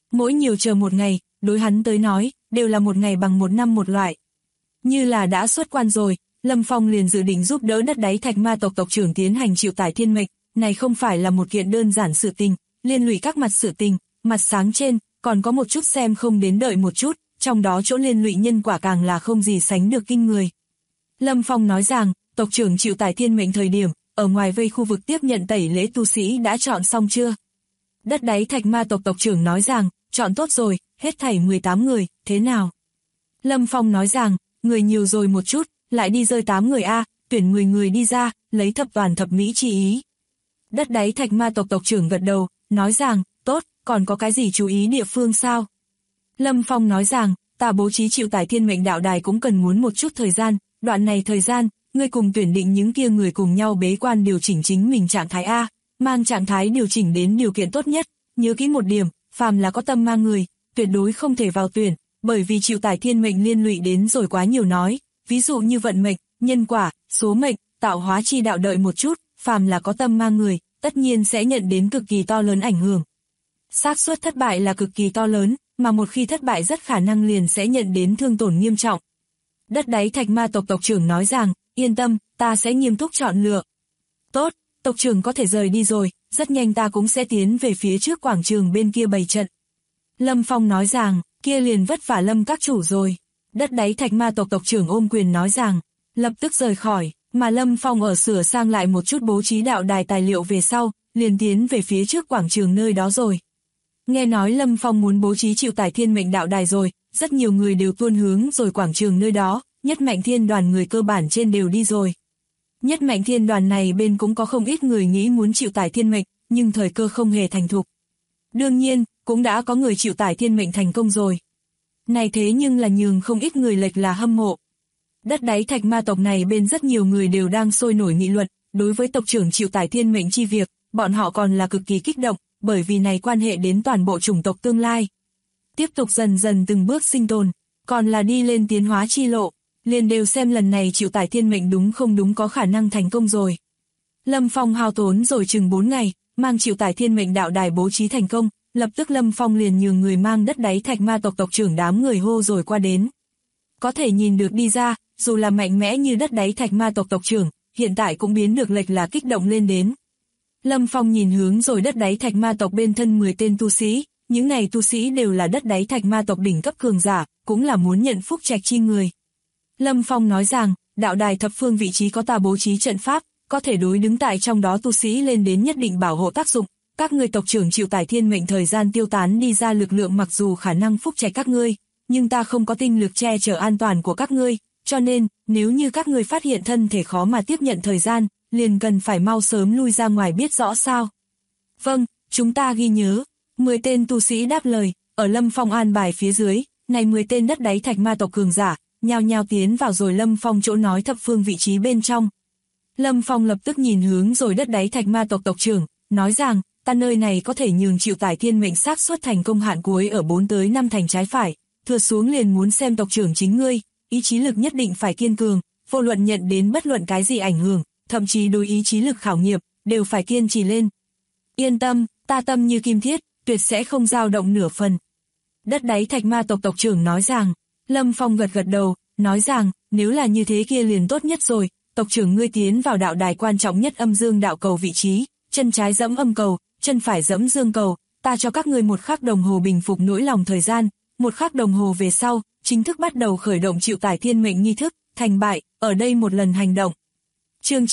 Mỗi nhiều chờ một ngày, đối hắn tới nói, đều là một ngày bằng một năm một loại. Như là đã xuất quan rồi, Lâm Phong liền dự định giúp đỡ đất đáy thạch ma tộc tộc trưởng tiến hành chịu tải thiên mệnh, này không phải là một kiện đơn giản sự tình, liên lụy các mặt sự tình, mặt sáng trên, còn có một chút xem không đến đợi một chút, trong đó chỗ liên lụy nhân quả càng là không gì sánh được kinh người. Lâm Phong nói rằng, tộc trưởng chịu tải thiên mệnh thời điểm, ở ngoài vây khu vực tiếp nhận tẩy lễ tu sĩ đã chọn xong chưa? Đất đáy thạch ma tộc tộc trưởng nói rằng, chọn tốt rồi, hết thảy 18 người, thế nào? Lâm Phong nói rằng, người nhiều rồi một chút, lại đi rơi 8 người a, tuyển 10 người đi ra, lấy thập toàn thập mỹ chi ý. Đất đáy thạch ma tộc tộc trưởng gật đầu, nói rằng, tốt, còn có cái gì chú ý địa phương sao? Lâm Phong nói rằng, ta bố trí chịu tải thiên mệnh đạo đài cũng cần muốn một chút thời gian, đoạn này thời gian, ngươi cùng tuyển định những kia người cùng nhau bế quan điều chỉnh chính mình trạng thái A, mang trạng thái điều chỉnh đến điều kiện tốt nhất, nhớ kỹ một điểm, phàm là có tâm mang người, tuyệt đối không thể vào tuyển, bởi vì chịu tải thiên mệnh liên lụy đến rồi quá nhiều nói, ví dụ như vận mệnh, nhân quả, số mệnh, tạo hóa chi đạo đợi một chút, phàm là có tâm mang người, tất nhiên sẽ nhận đến cực kỳ to lớn ảnh hưởng. Xác suất thất bại là cực kỳ to lớn, mà một khi thất bại rất khả năng liền sẽ nhận đến thương tổn nghiêm trọng. Đất đáy thạch ma tộc tộc trưởng nói rằng, yên tâm, ta sẽ nghiêm túc chọn lựa. Tốt, tộc trưởng có thể rời đi rồi, rất nhanh ta cũng sẽ tiến về phía trước quảng trường bên kia bày trận. Lâm Phong nói rằng, kia liền vất vả Lâm các chủ rồi. Đất đáy thạch ma tộc tộc trưởng ôm quyền nói rằng, lập tức rời khỏi, mà Lâm Phong ở sửa sang lại một chút bố trí đạo đài tài liệu về sau, liền tiến về phía trước quảng trường nơi đó rồi. Nghe nói Lâm Phong muốn bố trí chịu tải thiên mệnh đạo đài rồi, rất nhiều người đều tuôn hướng rồi quảng trường nơi đó, Nhất Mạnh Thiên đoàn người cơ bản trên đều đi rồi. Nhất Mạnh Thiên đoàn này bên cũng có không ít người nghĩ muốn chịu tải thiên mệnh, nhưng thời cơ không hề thành thục. Đương nhiên, cũng đã có người chịu tải thiên mệnh thành công rồi. Này thế nhưng là nhường không ít người lệch là hâm mộ. Đất đáy thạch ma tộc này bên rất nhiều người đều đang sôi nổi nghị luận, đối với tộc trưởng chịu tải thiên mệnh chi việc, bọn họ còn là cực kỳ kích động, bởi vì này quan hệ đến toàn bộ chủng tộc tương lai. Tiếp tục dần dần từng bước sinh tồn, còn là đi lên tiến hóa chi lộ, liền đều xem lần này chịu tải thiên mệnh đúng không đúng có khả năng thành công rồi. Lâm Phong hao tốn rồi chừng 4 ngày, mang chịu tải thiên mệnh đạo đài bố trí thành công, lập tức Lâm Phong liền nhường người mang đất đáy thạch ma tộc tộc trưởng đám người hô rồi qua đến. Có thể nhìn được đi ra, dù là mạnh mẽ như đất đáy thạch ma tộc tộc trưởng, hiện tại cũng biến được lệch là kích động lên đến. Lâm Phong nhìn hướng rồi đất đáy thạch ma tộc bên thân 10 tên tu sĩ, những này tu sĩ đều là đất đáy thạch ma tộc đỉnh cấp cường giả, cũng là muốn nhận phúc trạch chi người. Lâm Phong nói rằng, đạo đài thập phương vị trí có ta bố trí trận pháp, có thể đối đứng tại trong đó tu sĩ lên đến nhất định bảo hộ tác dụng, các ngươi tộc trưởng chịu tải thiên mệnh thời gian tiêu tán đi ra lực lượng mặc dù khả năng phúc trạch các ngươi, nhưng ta không có tinh lực che chở an toàn của các ngươi, cho nên, nếu như các ngươi phát hiện thân thể khó mà tiếp nhận thời gian, liền cần phải mau sớm lui ra ngoài biết rõ sao. Vâng, chúng ta ghi nhớ. 10 tên tu sĩ đáp lời, ở Lâm Phong an bài phía dưới, này 10 tên đất đáy thạch ma tộc cường giả, nhao nhao tiến vào rồi Lâm Phong chỗ nói thập phương vị trí bên trong. Lâm Phong lập tức nhìn hướng rồi đất đáy thạch ma tộc tộc trưởng, nói rằng, ta nơi này có thể nhường chịu tải thiên mệnh xác suất thành công hạn cuối ở 4 tới 5 thành trái phải, thừa xuống liền muốn xem tộc trưởng chính ngươi, ý chí lực nhất định phải kiên cường, vô luận nhận đến bất luận cái gì ảnh hưởng, thậm chí đối ý chí lực khảo nghiệm, đều phải kiên trì lên. Yên tâm, ta tâm như kim thiết, tuyệt sẽ không dao động nửa phần. Đất đáy thạch ma tộc tộc trưởng nói rằng, Lâm Phong gật gật đầu, nói rằng, nếu là như thế kia liền tốt nhất rồi, tộc trưởng ngươi tiến vào đạo đài quan trọng nhất âm dương đạo cầu vị trí, chân trái dẫm âm cầu, chân phải dẫm dương cầu, ta cho các ngươi 1 khắc đồng hồ bình phục nỗi lòng thời gian, 1 khắc đồng hồ về sau, chính thức bắt đầu khởi động chịu tải thiên mệnh nghi thức, thành bại, ở đây một lần hành động. Chương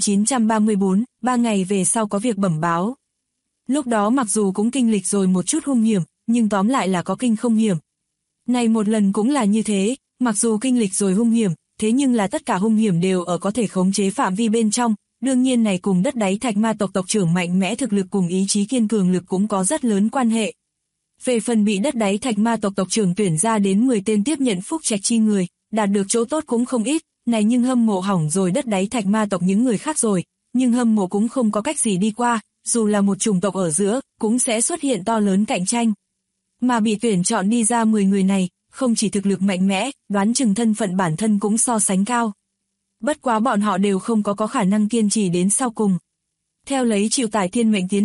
9934, 3 ngày về sau có việc bẩm báo. Lúc đó mặc dù cũng kinh lịch rồi một chút hung hiểm, nhưng tóm lại là có kinh không hiểm. Này một lần cũng là như thế, mặc dù kinh lịch rồi hung hiểm, thế nhưng là tất cả hung hiểm đều ở có thể khống chế phạm vi bên trong, đương nhiên này cùng đất đáy thạch ma tộc tộc trưởng mạnh mẽ thực lực cùng ý chí kiên cường lực cũng có rất lớn quan hệ. Về phần bị đất đáy thạch ma tộc tộc trưởng tuyển ra đến 10 tên tiếp nhận phúc trạch chi người, đạt được chỗ tốt cũng không ít, này nhưng hâm mộ hỏng rồi đất đáy thạch ma tộc những người khác rồi, nhưng hâm mộ cũng không có cách gì đi qua, dù là một chủng tộc ở giữa, cũng sẽ xuất hiện to lớn cạnh tranh. Mà bị tuyển chọn đi ra 10 người này, không chỉ thực lực mạnh mẽ, đoán chừng thân phận bản thân cũng so sánh cao. Bất quá bọn họ đều không có khả năng kiên trì đến sau cùng. Theo lấy chịu tải thiên mệnh tiến hành,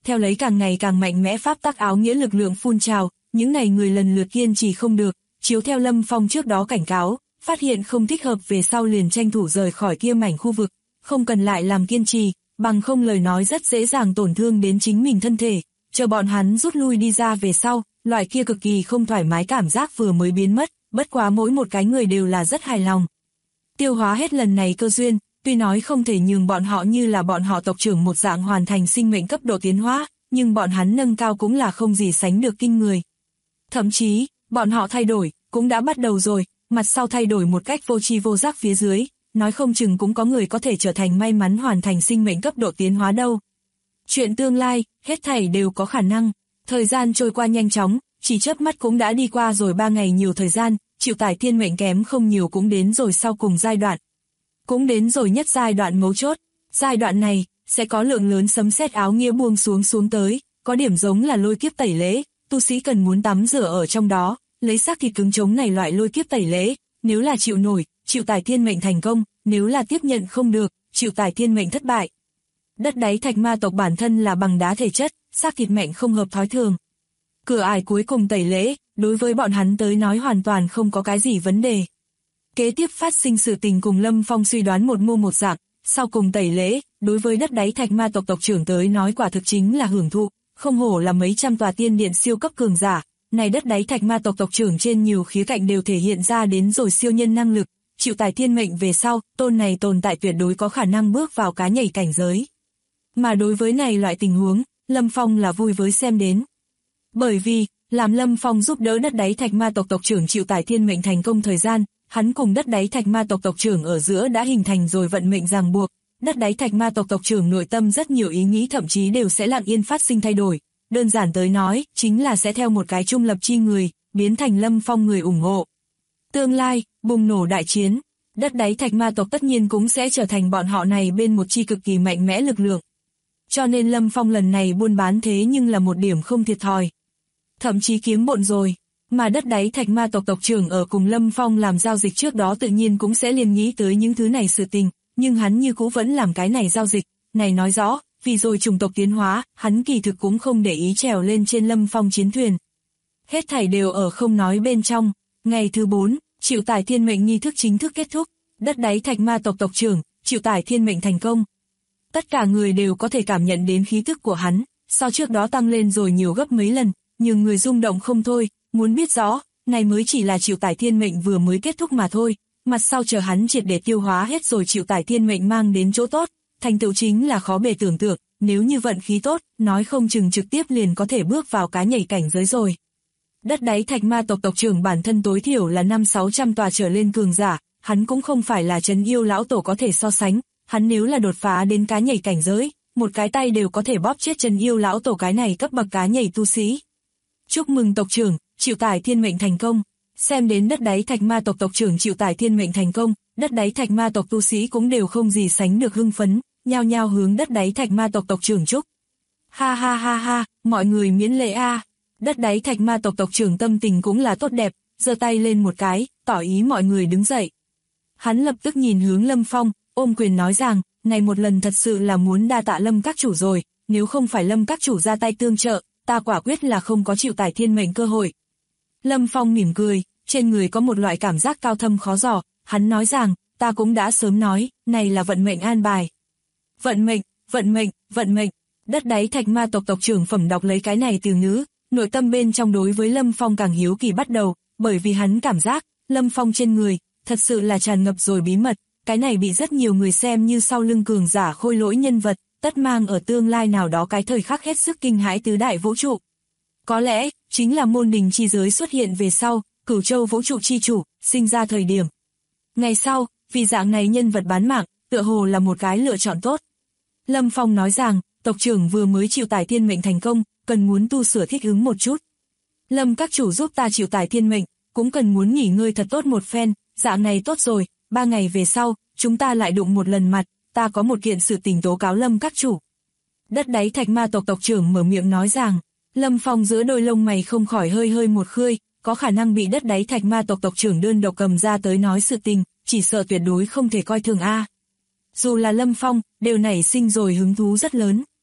theo lấy càng ngày càng mạnh mẽ pháp tắc áo nghĩa lực lượng phun trào, những này người lần lượt kiên trì không được, chiếu theo Lâm Phong trước đó cảnh cáo, phát hiện không thích hợp về sau liền tranh thủ rời khỏi kia mảnh khu vực, không cần lại làm kiên trì, bằng không lời nói rất dễ dàng tổn thương đến chính mình thân thể, chờ bọn hắn rút lui đi ra về sau, loại kia cực kỳ không thoải mái cảm giác vừa mới biến mất, bất quá mỗi một cái người đều là rất hài lòng. Tiêu hóa hết lần này cơ duyên, tuy nói không thể nhường bọn họ như là bọn họ tộc trưởng một dạng hoàn thành sinh mệnh cấp độ tiến hóa, nhưng bọn hắn nâng cao cũng là không gì sánh được kinh người. Thậm chí, bọn họ thay đổi, cũng đã bắt đầu rồi, mặt sau thay đổi một cách vô tri vô giác phía dưới, nói không chừng cũng có người có thể trở thành may mắn hoàn thành sinh mệnh cấp độ tiến hóa đâu. Chuyện tương lai, hết thảy đều có khả năng, thời gian trôi qua nhanh chóng, chỉ chớp mắt cũng đã đi qua rồi 3 ngày nhiều thời gian, chịu tải thiên mệnh kém không nhiều cũng đến rồi sau cùng giai đoạn. Cũng đến rồi nhất giai đoạn mấu chốt, giai đoạn này, sẽ có lượng lớn sấm sét áo nghĩa buông xuống tới, có điểm giống là lôi kiếp tẩy lễ, tu sĩ cần muốn tắm rửa ở trong đó, lấy xác thịt cứng chống này loại lôi kiếp tẩy lễ, nếu là chịu nổi, chịu tải thiên mệnh thành công, nếu là tiếp nhận không được, chịu tải thiên mệnh thất bại. Đất đáy thạch ma tộc bản thân là bằng đá thể chất, xác thịt mệnh không hợp thói thường. Cửa ải cuối cùng tẩy lễ, đối với bọn hắn tới nói hoàn toàn không có cái gì vấn đề. Kế tiếp phát sinh sự tình cùng Lâm Phong suy đoán một mô một dạng, sau cùng tẩy lễ, đối với đất đáy thạch ma tộc tộc trưởng tới nói quả thực chính là hưởng thụ, không hổ là mấy trăm tòa tiên điện siêu cấp cường giả, này đất đáy thạch ma tộc tộc trưởng trên nhiều khía cạnh đều thể hiện ra đến rồi siêu nhân năng lực, chịu tải thiên mệnh về sau, tôn này tồn tại tuyệt đối có khả năng bước vào cá nhảy cảnh giới. Mà đối với này loại tình huống, Lâm Phong là vui với xem đến. Bởi vì, làm Lâm Phong giúp đỡ đất đáy thạch ma tộc tộc trưởng chịu tải thiên mệnh thành công thời gian, hắn cùng đất đáy thạch ma tộc tộc trưởng ở giữa đã hình thành rồi vận mệnh ràng buộc, đất đáy thạch ma tộc tộc trưởng nội tâm rất nhiều ý nghĩ thậm chí đều sẽ lặng yên phát sinh thay đổi, đơn giản tới nói, chính là sẽ theo một cái trung lập chi người, biến thành Lâm Phong người ủng hộ. Tương lai, bùng nổ đại chiến, đất đáy thạch ma tộc tất nhiên cũng sẽ trở thành bọn họ này bên một chi cực kỳ mạnh mẽ lực lượng. Cho nên Lâm Phong lần này buôn bán thế nhưng là một điểm không thiệt thòi. Thậm chí kiếm bộn rồi, mà đất đáy thạch ma tộc tộc trưởng ở cùng Lâm Phong làm giao dịch trước đó tự nhiên cũng sẽ liền nghĩ tới những thứ này sự tình, nhưng hắn như cũ vẫn làm cái này giao dịch, này nói rõ, vì rồi chủng tộc tiến hóa, hắn kỳ thực cũng không để ý trèo lên trên Lâm Phong chiến thuyền. Hết thảy đều ở không nói bên trong, ngày thứ 4, chịu tải thiên mệnh nghi thức chính thức kết thúc, đất đáy thạch ma tộc tộc trưởng, chịu tải thiên mệnh thành công. Tất cả người đều có thể cảm nhận đến khí tức của hắn, so trước đó tăng lên rồi nhiều gấp mấy lần, nhưng người rung động không thôi, muốn biết rõ, này mới chỉ là chịu tải thiên mệnh vừa mới kết thúc mà thôi, mặt sau chờ hắn triệt để tiêu hóa hết rồi chịu tải thiên mệnh mang đến chỗ tốt, thành tựu chính là khó bề tưởng tượng, nếu như vận khí tốt, nói không chừng trực tiếp liền có thể bước vào cá nhảy cảnh giới rồi. Đất đáy thạch ma tộc tộc trưởng bản thân tối thiểu là 500-600 tòa trở lên cường giả, hắn cũng không phải là trấn yêu lão tổ có thể so sánh, hắn nếu là đột phá đến cá nhảy cảnh giới, một cái tay đều có thể bóp chết trấn yêu lão tổ cái này cấp bậc cá nhảy tu sĩ. Chúc mừng tộc trưởng, chịu tải thiên mệnh thành công. Xem đến đất đáy thạch ma tộc tộc trưởng chịu tải thiên mệnh thành công, đất đáy thạch ma tộc tu sĩ cũng đều không gì sánh được hưng phấn, nhao nhao hướng đất đáy thạch ma tộc tộc trưởng chúc. Ha ha ha ha, mọi người miễn lễ a. Đất đáy thạch ma tộc tộc trưởng tâm tình cũng là tốt đẹp, giơ tay lên một cái, tỏ ý mọi người đứng dậy. Hắn lập tức nhìn hướng Lâm Phong, ôm quyền nói rằng, này một lần thật sự là muốn đa tạ Lâm các chủ rồi, nếu không phải Lâm các chủ ra tay tương trợ, ta quả quyết là không có chịu tải thiên mệnh cơ hội. Lâm Phong mỉm cười, trên người có một loại cảm giác cao thâm khó dò, hắn nói rằng, ta cũng đã sớm nói, này là vận mệnh an bài. Vận mệnh, vận mệnh, vận mệnh, đất đáy thạch ma tộc tộc trưởng phẩm đọc lấy cái này từ ngữ, nội tâm bên trong đối với Lâm Phong càng hiếu kỳ bắt đầu, bởi vì hắn cảm giác, Lâm Phong trên người, thật sự là tràn ngập rồi bí mật, cái này bị rất nhiều người xem như sau lưng cường giả khôi lỗi nhân vật, tất mang ở tương lai nào đó cái thời khắc hết sức kinh hãi tứ đại vũ trụ. Có lẽ, chính là môn đình chi giới xuất hiện về sau, Cửu Châu vũ trụ chi chủ, sinh ra thời điểm. Ngày sau, vì dạng này nhân vật bán mạng, tựa hồ là một cái lựa chọn tốt. Lâm Phong nói rằng, tộc trưởng vừa mới chịu tải thiên mệnh thành công, cần muốn tu sửa thích ứng một chút. Lâm các chủ giúp ta chịu tải thiên mệnh, cũng cần muốn nghỉ ngơi thật tốt một phen, dạng này tốt rồi, 3 ngày về sau, chúng ta lại đụng một lần mặt, ta có một kiện sự tình tố cáo Lâm các chủ. Đất đáy thạch ma tộc tộc trưởng mở miệng nói rằng, Lâm Phong giữa đôi lông mày không khỏi hơi một khơi, có khả năng bị đất đáy thạch ma tộc tộc trưởng đơn độc cầm ra tới nói sự tình, chỉ sợ tuyệt đối không thể coi thường a. Dù là Lâm Phong, đều nảy sinh rồi hứng thú rất lớn.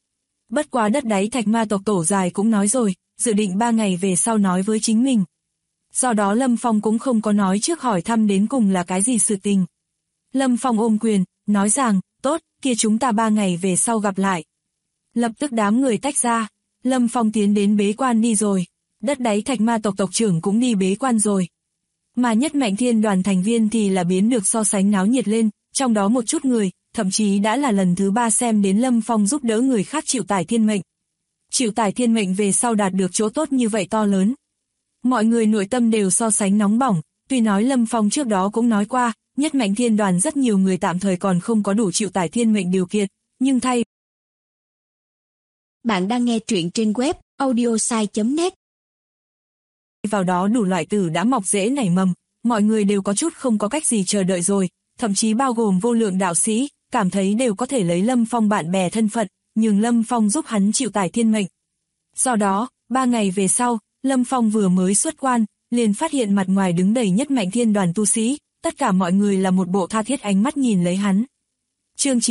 Bất quá đất đáy thạch ma tộc tổ dài cũng nói rồi, dự định 3 ngày về sau nói với chính mình. Do đó Lâm Phong cũng không có nói trước hỏi thăm đến cùng là cái gì sự tình. Lâm Phong ôm quyền, nói rằng, tốt, kia chúng ta 3 ngày về sau gặp lại. Lập tức đám người tách ra, Lâm Phong tiến đến bế quan đi rồi, đất đáy thạch ma tộc tộc trưởng cũng đi bế quan rồi. Mà Nhất Mạch Thiên đoàn thành viên thì là biến được so sánh náo nhiệt lên, trong đó một chút người, thậm chí đã là lần thứ 3 xem đến Lâm Phong giúp đỡ người khác chịu tải thiên mệnh. Chịu tải thiên mệnh về sau đạt được chỗ tốt như vậy to lớn. Mọi người nội tâm đều so sánh nóng bỏng, tuy nói Lâm Phong trước đó cũng nói qua, Nhất Mạch Thiên đoàn rất nhiều người tạm thời còn không có đủ chịu tải thiên mệnh điều kiện, nhưng thay. Bạn đang nghe truyện trên web audiosai.net. Vào đó đủ loại tử đã mọc rễ nảy mầm, mọi người đều có chút không có cách gì chờ đợi rồi, thậm chí bao gồm vô lượng đạo sĩ, cảm thấy đều có thể lấy Lâm Phong bạn bè thân phận, nhưng Lâm Phong giúp hắn chịu tải thiên mệnh. Do đó, 3 ngày về sau, Lâm Phong vừa mới xuất quan, liền phát hiện mặt ngoài đứng đầy Nhất Mạch Thiên đoàn tu sĩ, tất cả mọi người là một bộ tha thiết ánh mắt nhìn lấy hắn. Chương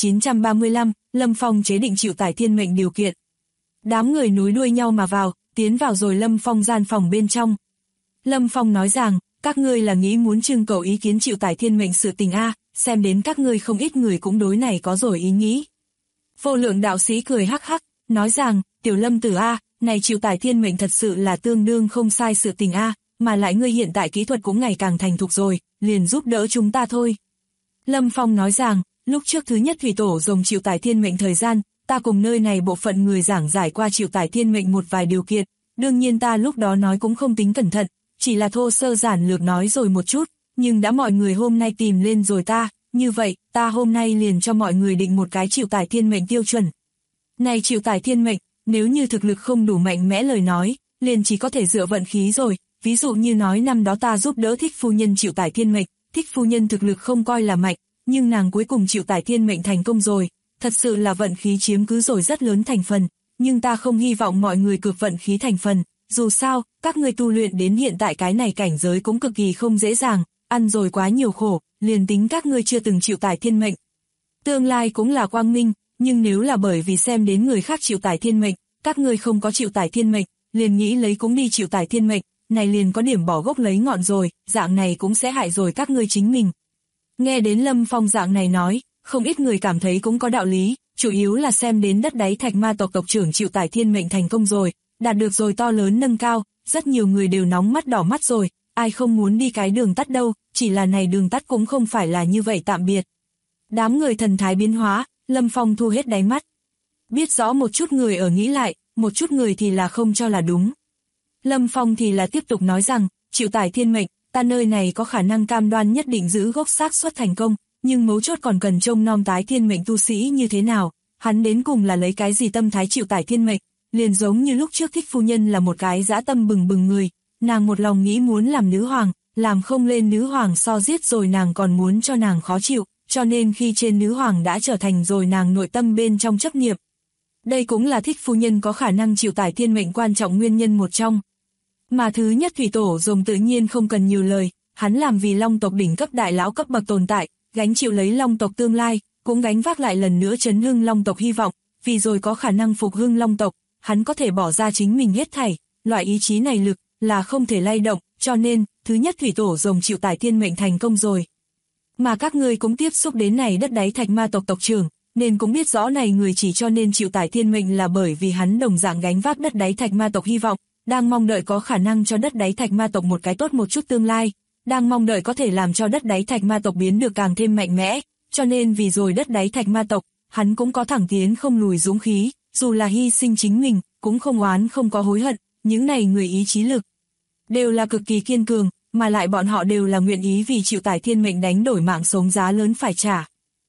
9935, Lâm Phong chế định chịu tải thiên mệnh điều kiện. Đám người nối đuôi nhau mà vào, tiến vào rồi Lâm Phong gian phòng bên trong. Lâm Phong nói rằng, các ngươi là nghĩ muốn trưng cầu ý kiến chịu tải thiên mệnh sự tình a, xem đến các ngươi không ít người cũng đối này có rồi ý nghĩ. Vô lượng đạo sĩ cười hắc hắc, nói rằng, tiểu Lâm tử a, này chịu tải thiên mệnh thật sự là tương đương không sai sự tình a, mà lại ngươi hiện tại kỹ thuật cũng ngày càng thành thục rồi, liền giúp đỡ chúng ta thôi. Lâm Phong nói rằng, lúc trước thứ nhất thủy tổ rồng chịu tải thiên mệnh thời gian, ta cùng nơi này bộ phận người giảng giải qua chịu tải thiên mệnh một vài điều kiện, đương nhiên ta lúc đó nói cũng không tính cẩn thận, chỉ là thô sơ giản lược nói rồi một chút, nhưng đã mọi người hôm nay tìm lên rồi ta, như vậy, ta hôm nay liền cho mọi người định một cái chịu tải thiên mệnh tiêu chuẩn. Này chịu tải thiên mệnh, nếu như thực lực không đủ mạnh mẽ lời nói, liền chỉ có thể dựa vận khí rồi, ví dụ như nói năm đó ta giúp đỡ Thích phu nhân chịu tải thiên mệnh, Thích phu nhân thực lực không coi là mạnh, nhưng nàng cuối cùng chịu tải thiên mệnh thành công rồi, thật sự là vận khí chiếm cứ rồi rất lớn thành phần, nhưng ta không hy vọng mọi người cược vận khí thành phần, dù sao, các người tu luyện đến hiện tại cái này cảnh giới cũng cực kỳ không dễ dàng, ăn rồi quá nhiều khổ, liền tính các ngươi chưa từng chịu tải thiên mệnh. Tương lai cũng là quang minh, nhưng nếu là bởi vì xem đến người khác chịu tải thiên mệnh, các ngươi không có chịu tải thiên mệnh, liền nghĩ lấy cũng đi chịu tải thiên mệnh, này liền có điểm bỏ gốc lấy ngọn rồi, dạng này cũng sẽ hại rồi các ngươi chính mình. Nghe đến Lâm Phong dạng này nói, không ít người cảm thấy cũng có đạo lý, chủ yếu là xem đến đất đáy thạch ma tộc tộc trưởng chịu tải thiên mệnh thành công rồi, đạt được rồi to lớn nâng cao, rất nhiều người đều nóng mắt đỏ mắt rồi, ai không muốn đi cái đường tắt đâu, chỉ là này đường tắt cũng không phải là như vậy tạm biệt. Đám người thần thái biến hóa, Lâm Phong thu hết đáy mắt. Biết rõ một chút người ở nghĩ lại, một chút người thì là không cho là đúng. Lâm Phong thì là tiếp tục nói rằng, chịu tải thiên mệnh, ta nơi này có khả năng cam đoan nhất định giữ gốc xác suất thành công, nhưng mấu chốt còn cần trông nom tái thiên mệnh tu sĩ như thế nào, hắn đến cùng là lấy cái gì tâm thái chịu tải thiên mệnh, liền giống như lúc trước Thích phu nhân là một cái dã tâm bừng bừng người, nàng một lòng nghĩ muốn làm nữ hoàng, làm không lên nữ hoàng so giết rồi nàng còn muốn cho nàng khó chịu, cho nên khi trên nữ hoàng đã trở thành rồi nàng nội tâm bên trong chấp niệm. Đây cũng là Thích phu nhân có khả năng chịu tải thiên mệnh quan trọng nguyên nhân một trong. Mà thứ nhất thủy tổ rồng tự nhiên không cần nhiều lời, hắn làm vì long tộc đỉnh cấp đại lão cấp bậc tồn tại, gánh chịu lấy long tộc tương lai, cũng gánh vác lại lần nữa chấn hưng long tộc hy vọng, vì rồi có khả năng phục hưng long tộc, hắn có thể bỏ ra chính mình hết thảy, loại ý chí này lực là không thể lay động, cho nên, thứ nhất thủy tổ rồng chịu tải thiên mệnh thành công rồi. Mà các ngươi cũng tiếp xúc đến này đất đáy thạch ma tộc tộc trưởng, nên cũng biết rõ này người chỉ cho nên chịu tải thiên mệnh là bởi vì hắn đồng dạng gánh vác đất đáy thạch ma tộc hy vọng, đang mong đợi có khả năng cho đất đáy thạch ma tộc một cái tốt một chút tương lai, đang mong đợi có thể làm cho đất đáy thạch ma tộc biến được càng thêm mạnh mẽ, cho nên vì rồi đất đáy thạch ma tộc, hắn cũng có thẳng tiến không lùi dũng khí, dù là hy sinh chính mình, cũng không oán không có hối hận, những này người ý chí lực đều là cực kỳ kiên cường, mà lại bọn họ đều là nguyện ý vì chịu tải thiên mệnh đánh đổi mạng sống giá lớn phải trả.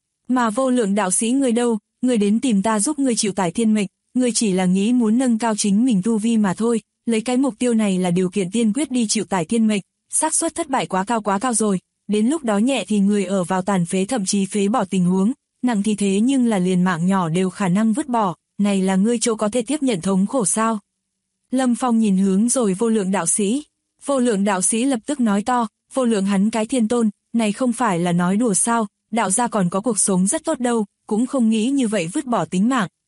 Mà vô lượng đạo sĩ người đâu, người đến tìm ta giúp người chịu tải thiên mệnh, người chỉ là nghĩ muốn nâng cao chính mình tu vi mà thôi, lấy cái mục tiêu này là điều kiện tiên quyết đi chịu tải thiên mệnh, xác suất thất bại quá cao rồi, đến lúc đó nhẹ thì người ở vào tàn phế thậm chí phế bỏ tình huống, nặng thì thế nhưng là liền mạng nhỏ đều khả năng vứt bỏ, này là ngươi chỗ có thể tiếp nhận thống khổ sao? Lâm Phong nhìn hướng rồi vô lượng đạo sĩ lập tức nói to, vô lượng hắn cái thiên tôn, này không phải là nói đùa sao, đạo gia còn có cuộc sống rất tốt đâu, cũng không nghĩ như vậy vứt bỏ tính mạng.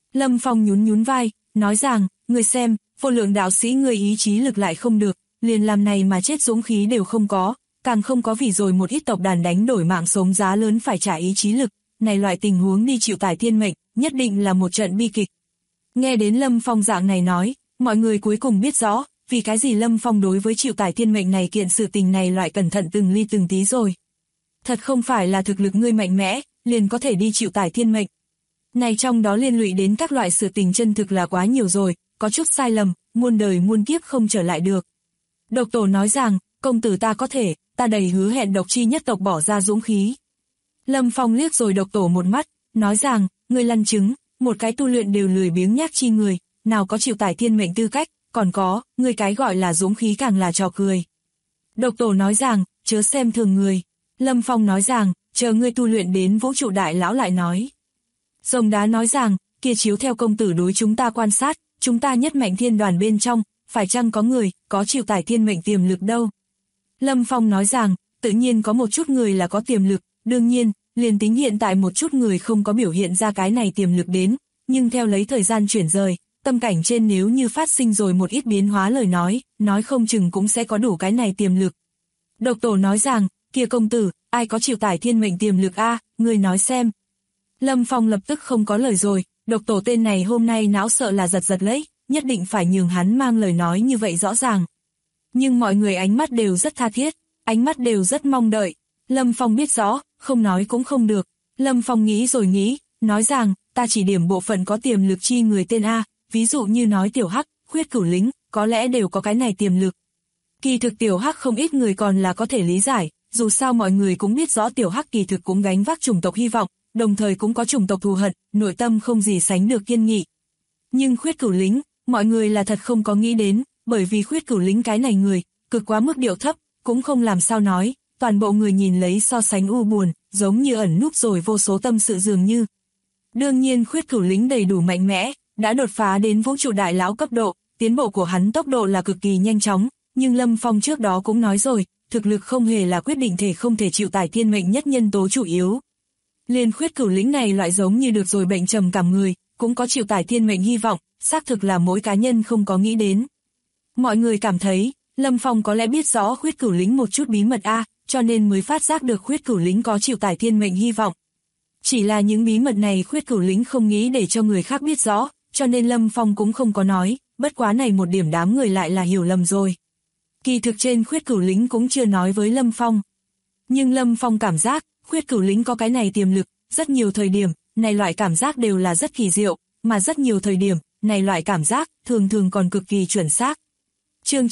Lâm Phong nhún nhún vai, nói rằng, người xem, vô lượng đạo sĩ người ý chí lực lại không được, liền làm này mà chết dũng khí đều không có, càng không có vì rồi một ít tộc đàn đánh đổi mạng sống giá lớn phải trả ý chí lực, này loại tình huống đi chịu tải thiên mệnh, nhất định là một trận bi kịch. Nghe đến Lâm Phong dạng này nói, mọi người cuối cùng biết rõ, vì cái gì Lâm Phong đối với chịu tải thiên mệnh này kiện sự tình này loại cẩn thận từng ly từng tí rồi. Thật không phải là thực lực ngươi mạnh mẽ, liền có thể đi chịu tải thiên mệnh. Này trong đó liên lụy đến các loại sự tình chân thực là quá nhiều rồi, có chút sai lầm, muôn đời muôn kiếp không trở lại được. Độc Tổ nói rằng, công tử ta có thể, ta đầy hứa hẹn độc chi nhất tộc bỏ ra dũng khí. Lâm Phong liếc rồi Độc Tổ một mắt, nói rằng, ngươi lăn chứng, một cái tu luyện đều lười biếng nhác chi người, nào có chịu tải thiên mệnh tư cách, còn có, ngươi cái gọi là dũng khí càng là trò cười. Độc Tổ nói rằng, chớ xem thường người. Lâm Phong nói rằng, chờ ngươi tu luyện đến vũ trụ đại lão lại nói. Rồng Đá nói rằng, kia chiếu theo công tử đối chúng ta quan sát, chúng ta nhất mạnh thiên đoàn bên trong, phải chăng có người, có chịu tải thiên mệnh tiềm lực đâu. Lâm Phong nói rằng, tự nhiên có một chút người là có tiềm lực, đương nhiên, liền tính hiện tại một chút người không có biểu hiện ra cái này tiềm lực đến, nhưng theo lấy thời gian chuyển rời, tâm cảnh trên nếu như phát sinh rồi một ít biến hóa lời nói không chừng cũng sẽ có đủ cái này tiềm lực. Độc Tổ nói rằng, kia công tử, ai có chịu tải thiên mệnh tiềm lực a, ngươi nói xem. Lâm Phong lập tức không có lời rồi, Độc Tổ tên này hôm nay não sợ là giật giật lấy, nhất định phải nhường hắn mang lời nói như vậy rõ ràng. Nhưng mọi người ánh mắt đều rất tha thiết, ánh mắt đều rất mong đợi. Lâm Phong biết rõ, không nói cũng không được. Lâm Phong nghĩ rồi nghĩ, nói rằng, ta chỉ điểm bộ phận có tiềm lực chi người tên A, ví dụ như nói Tiểu Hắc, Khuyết Cửu Lính, có lẽ đều có cái này tiềm lực. Kỳ thực Tiểu Hắc không ít người còn là có thể lý giải, dù sao mọi người cũng biết rõ Tiểu Hắc kỳ thực cũng gánh vác chủng tộc hy vọng, đồng thời cũng có chủng tộc thù hận, nội tâm không gì sánh được kiên nghị. Nhưng Khuyết Cửu Lính, mọi người là thật không có nghĩ đến, bởi vì Khuyết Cửu Lính cái này người, cực quá mức điệu thấp, cũng không làm sao nói, toàn bộ người nhìn lấy so sánh u buồn, giống như ẩn núp rồi vô số tâm sự dường như. Đương nhiên Khuyết Cửu Lính đầy đủ mạnh mẽ, đã đột phá đến vũ trụ đại lão cấp độ, tiến bộ của hắn tốc độ là cực kỳ nhanh chóng, nhưng Lâm Phong trước đó cũng nói rồi, thực lực không hề là quyết định thể không thể chịu tải thiên mệnh nhất nhân tố chủ yếu. Liên Khuyết Cửu Lính này loại giống như được rồi bệnh trầm cảm người, cũng có chịu tải thiên mệnh hy vọng, xác thực là mỗi cá nhân không có nghĩ đến. Mọi người cảm thấy, Lâm Phong có lẽ biết rõ Khuyết Cửu Lính một chút bí mật cho nên mới phát giác được Khuyết Cửu Lính có chịu tải thiên mệnh hy vọng. Chỉ là những bí mật này Khuyết Cửu Lính không nghĩ để cho người khác biết rõ, cho nên Lâm Phong cũng không có nói, bất quá này một điểm đám người lại là hiểu lầm rồi. Kỳ thực trên Khuyết Cửu Lính cũng chưa nói với Lâm Phong. Nhưng Lâm Phong cảm giác, Khuyết Cửu Lính có cái này tiềm lực, rất nhiều thời điểm, này loại cảm giác đều là rất kỳ diệu, mà rất nhiều thời điểm, này loại cảm giác, thường thường còn cực kỳ chuẩn xác. Chương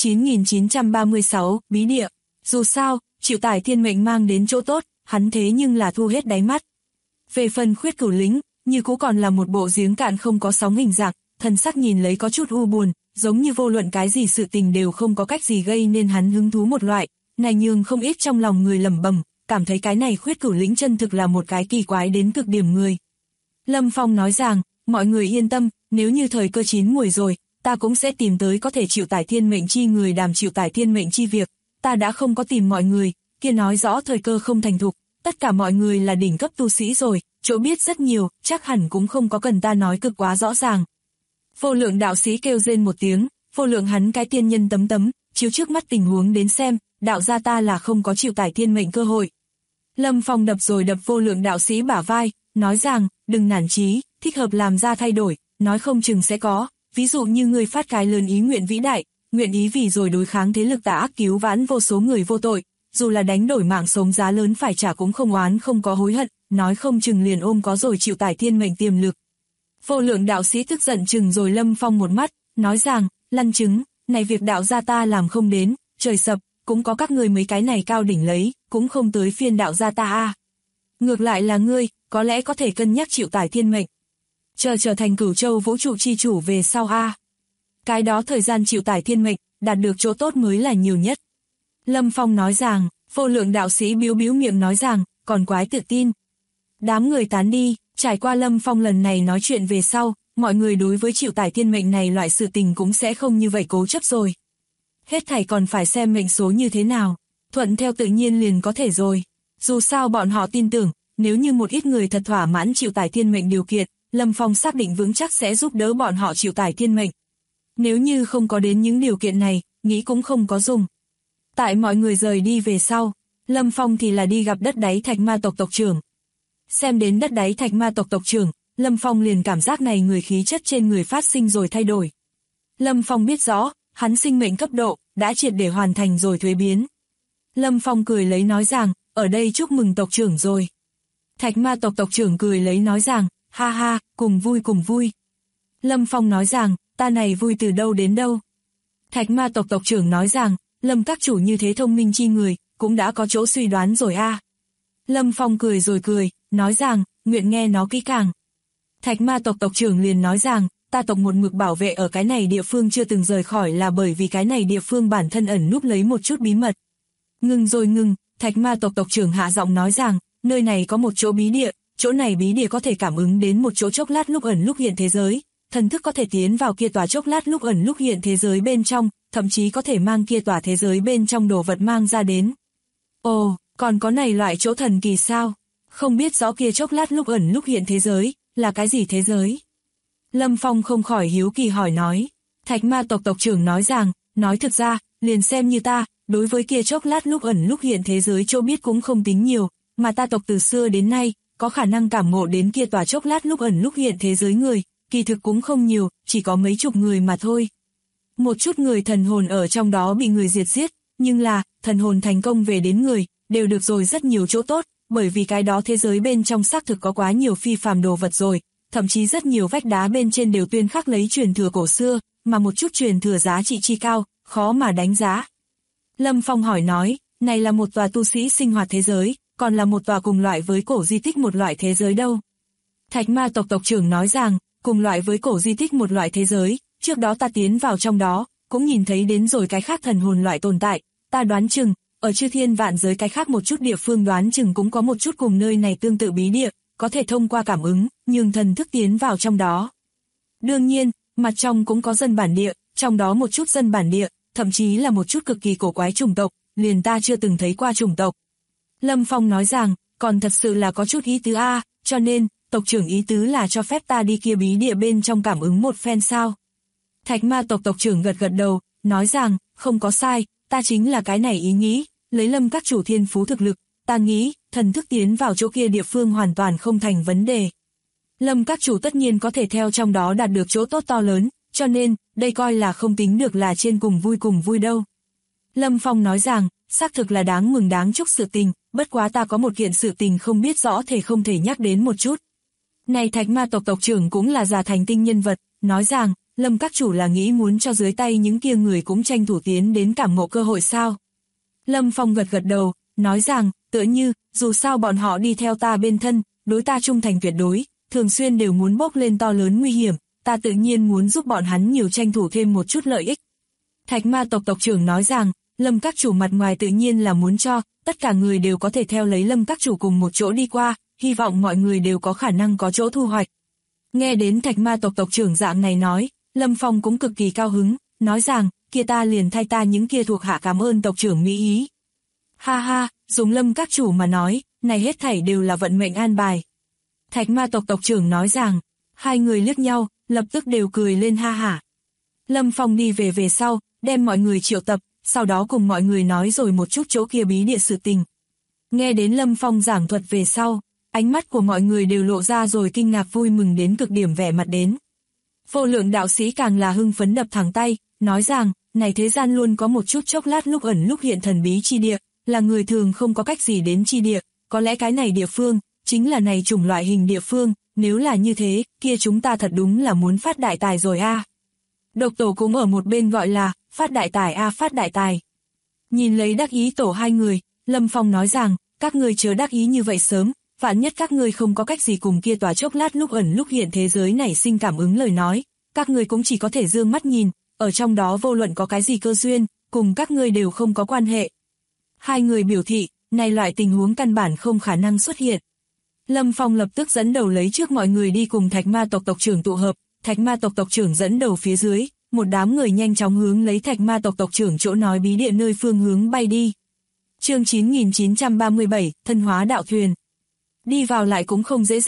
9936, Bí Địa. Dù sao, chịu tải thiên mệnh mang đến chỗ tốt, hắn thế nhưng là thu hết đáy mắt. Về phần Khuyết Cửu Lính, như cũ còn là một bộ giếng cạn không có sóng hình dạng, thần sắc nhìn lấy có chút u buồn, giống như vô luận cái gì sự tình đều không có cách gì gây nên hắn hứng thú một loại, này nhường không ít trong lòng người lẩm bẩm, cảm thấy cái này Khuyết Cửu Lính chân thực là một cái kỳ quái đến cực điểm người. Lâm Phong nói rằng, mọi người yên tâm, nếu như thời cơ chín muồi rồi, ta cũng sẽ tìm tới có thể chịu tải thiên mệnh chi người đàm chịu tải thiên mệnh chi việc, ta đã không có tìm mọi người, kia nói rõ thời cơ không thành thục, tất cả mọi người là đỉnh cấp tu sĩ rồi, chỗ biết rất nhiều, chắc hẳn cũng không có cần ta nói cực quá rõ ràng. Vô Lượng đạo sĩ kêu rên một tiếng, Vô Lượng hắn cái tiên nhân tấm, chiếu trước mắt tình huống đến xem, đạo gia ta là không có chịu tải thiên mệnh cơ hội. Lâm Phong đập rồi đập Vô Lượng đạo sĩ bả vai, nói rằng, đừng nản chí, thích hợp làm ra thay đổi, nói không chừng sẽ có, ví dụ như người phát cái lớn ý nguyện vĩ đại, nguyện ý vì rồi đối kháng thế lực tà ác cứu vãn vô số người vô tội, dù là đánh đổi mạng sống giá lớn phải trả cũng không oán không có hối hận, nói không chừng liền ôm có rồi chịu tải thiên mệnh tiềm lực. Vô Lượng đạo sĩ tức giận chừng rồi Lâm Phong một mắt, nói rằng, lăn chứng, này việc đạo gia ta làm không đến, trời sập, cũng có các người mấy cái này cao đỉnh lấy, cũng không tới phiên đạo gia ta Ngược lại là ngươi, có lẽ có thể cân nhắc chịu tải thiên mệnh. Trở thành Cửu Châu vũ trụ chi chủ về sau Cái đó thời gian chịu tải thiên mệnh, đạt được chỗ tốt mới là nhiều nhất. Lâm Phong nói rằng, Vô Lượng đạo sĩ biếu miệng nói rằng, còn quái tự tin. Đám người tán đi, trải qua Lâm Phong lần này nói chuyện về sau, mọi người đối với chịu tải thiên mệnh này loại sự tình cũng sẽ không như vậy cố chấp rồi. Hết thảy còn phải xem mệnh số như thế nào, thuận theo tự nhiên liền có thể rồi. Dù sao bọn họ tin tưởng, nếu như một ít người thật thỏa mãn chịu tải thiên mệnh điều kiện, Lâm Phong xác định vững chắc sẽ giúp đỡ bọn họ chịu tải thiên mệnh. Nếu như không có đến những điều kiện này, nghĩ cũng không có dùng. Tại mọi người rời đi về sau, Lâm Phong thì là đi gặp đất đáy thạch ma tộc tộc trưởng. Xem đến đất đáy thạch ma tộc tộc trưởng, Lâm Phong liền cảm giác này người khí chất trên người phát sinh rồi thay đổi. Lâm Phong biết rõ, hắn sinh mệnh cấp độ, đã triệt để hoàn thành rồi thuế biến. Lâm Phong cười lấy nói rằng, ở đây chúc mừng tộc trưởng rồi. Thạch ma tộc tộc trưởng cười lấy nói rằng, ha ha, cùng vui cùng vui. Lâm Phong nói rằng, ta này vui từ đâu đến đâu. Thạch ma tộc tộc trưởng nói rằng, Lâm các chủ như thế thông minh chi người, cũng đã có chỗ suy đoán rồi a. Lâm Phong cười rồi cười, nói rằng, nguyện nghe nó kỹ càng. Thạch ma tộc tộc trưởng liền nói rằng, ta tộc một mực bảo vệ ở cái này địa phương chưa từng rời khỏi là bởi vì cái này địa phương bản thân ẩn núp lấy một chút bí mật. Ngừng rồi ngừng, thạch ma tộc tộc trưởng hạ giọng nói rằng, nơi này có một chỗ bí địa, chỗ này bí địa có thể cảm ứng đến một chỗ chốc lát lúc ẩn lúc hiện thế giới, thần thức có thể tiến vào kia tòa chốc lát lúc ẩn lúc hiện thế giới bên trong, thậm chí có thể mang kia tòa thế giới bên trong đồ vật mang ra đến. Ồ, còn có này loại chỗ thần kỳ sao? Không biết rõ kia chốc lát lúc ẩn lúc hiện thế giới, là cái gì thế giới? Lâm Phong không khỏi hiếu kỳ hỏi nói. Thạch ma tộc tộc trưởng nói rằng, nói thực ra, liền xem như ta, đối với kia chốc lát lúc ẩn lúc hiện thế giới chỗ biết cũng không tính nhiều, mà ta tộc từ xưa đến nay, có khả năng cảm ngộ đến kia tòa chốc lát lúc ẩn lúc hiện thế giới người, kỳ thực cũng không nhiều, chỉ có mấy chục người mà thôi. Một chút người thần hồn ở trong đó bị người diệt giết, nhưng là, thần hồn thành công về đến người, đều được rồi rất nhiều chỗ tốt, bởi vì cái đó thế giới bên trong xác thực có quá nhiều phi phàm đồ vật rồi, thậm chí rất nhiều vách đá bên trên đều tuyên khắc lấy truyền thừa cổ xưa, mà một chút truyền thừa giá trị chi cao, khó mà đánh giá. Lâm Phong hỏi nói, này là một tòa tu sĩ sinh hoạt thế giới, còn là một tòa cùng loại với cổ di tích một loại thế giới đâu? Thạch ma tộc tộc trưởng nói rằng, cùng loại với cổ di tích một loại thế giới, trước đó ta tiến vào trong đó, cũng nhìn thấy đến rồi cái khác thần hồn loại tồn tại, ta đoán chừng, ở chư thiên vạn giới cái khác một chút địa phương đoán chừng cũng có một chút cùng nơi này tương tự bí địa, có thể thông qua cảm ứng, nhường thần thức tiến vào trong đó. Đương nhiên, mặt trong cũng có dân bản địa, trong đó một chút dân bản địa, thậm chí là một chút cực kỳ cổ quái chủng tộc, liền ta chưa từng thấy qua chủng tộc. Lâm Phong nói rằng, còn thật sự là có chút ý tứ a, cho nên, tộc trưởng ý tứ là cho phép ta đi kia bí địa bên trong cảm ứng một phen sao. Thạch ma tộc tộc trưởng gật gật đầu, nói rằng, không có sai, ta chính là cái này ý nghĩ, lấy Lâm các chủ thiên phú thực lực, ta nghĩ, thần thức tiến vào chỗ kia địa phương hoàn toàn không thành vấn đề. Lâm các chủ tất nhiên có thể theo trong đó đạt được chỗ tốt to lớn, cho nên, đây coi là không tính được là trên cùng vui đâu. Lâm Phong nói rằng, xác thực là đáng mừng đáng chúc sự tình, bất quá ta có một kiện sự tình không biết rõ thể không thể nhắc đến một chút. Này thạch ma tộc tộc trưởng cũng là già thành tinh nhân vật, nói rằng, Lâm các chủ là nghĩ muốn cho dưới tay những kia người cũng tranh thủ tiến đến cảm ngộ cơ hội sao. Lâm Phong gật gật đầu, nói rằng, tựa như, dù sao bọn họ đi theo ta bên thân, đối ta trung thành tuyệt đối, thường xuyên đều muốn bốc lên to lớn nguy hiểm, ta tự nhiên muốn giúp bọn hắn nhiều tranh thủ thêm một chút lợi ích. Thạch ma tộc tộc trưởng nói rằng, Lâm các chủ mặt ngoài tự nhiên là muốn cho, tất cả người đều có thể theo lấy Lâm các chủ cùng một chỗ đi qua, hy vọng mọi người đều có khả năng có chỗ thu hoạch. Nghe đến thạch ma tộc tộc trưởng dạng này nói, Lâm Phong cũng cực kỳ cao hứng, nói rằng, kia ta liền thay ta những kia thuộc hạ cảm ơn tộc trưởng mỹ ý. Ha ha, dùng Lâm các chủ mà nói, này hết thảy đều là vận mệnh an bài. Thạch ma tộc tộc trưởng nói rằng, hai người liếc nhau, lập tức đều cười lên ha hả. Lâm Phong đi về sau, đem mọi người triệu tập, sau đó cùng mọi người nói rồi một chút chỗ kia bí địa sự tình. Nghe đến Lâm Phong giảng thuật về sau, ánh mắt của mọi người đều lộ ra rồi kinh ngạc vui mừng đến cực điểm vẻ mặt đến. Vô lượng đạo sĩ càng là hưng phấn đập thẳng tay, nói rằng, này thế gian luôn có một chút chốc lát lúc ẩn lúc hiện thần bí chi địa, là người thường không có cách gì đến chi địa, có lẽ cái này địa phương, chính là này chủng loại hình địa phương, nếu là như thế, kia chúng ta thật đúng là muốn phát đại tài rồi a. Độc tổ cũng ở một bên gọi là, phát đại tài a phát đại tài. Nhìn lấy đắc ý tổ hai người, Lâm Phong nói rằng, các người chớ đắc ý như vậy sớm, vạn nhất các người không có cách gì cùng kia tòa chốc lát lúc ẩn lúc hiện thế giới nảy sinh cảm ứng lời nói, các người cũng chỉ có thể dương mắt nhìn, ở trong đó vô luận có cái gì cơ duyên, cùng các người đều không có quan hệ. Hai người biểu thị, này loại tình huống căn bản không khả năng xuất hiện. Lâm Phong lập tức dẫn đầu lấy trước mọi người đi cùng thạch ma tộc tộc trưởng tụ hợp, thạch ma tộc tộc trưởng dẫn đầu phía dưới, một đám người nhanh chóng hướng lấy thạch ma tộc tộc trưởng chỗ nói bí địa nơi phương hướng bay đi. Chương 9937, thân hóa đạo thuyền. Đi vào lại cũng không dễ dàng,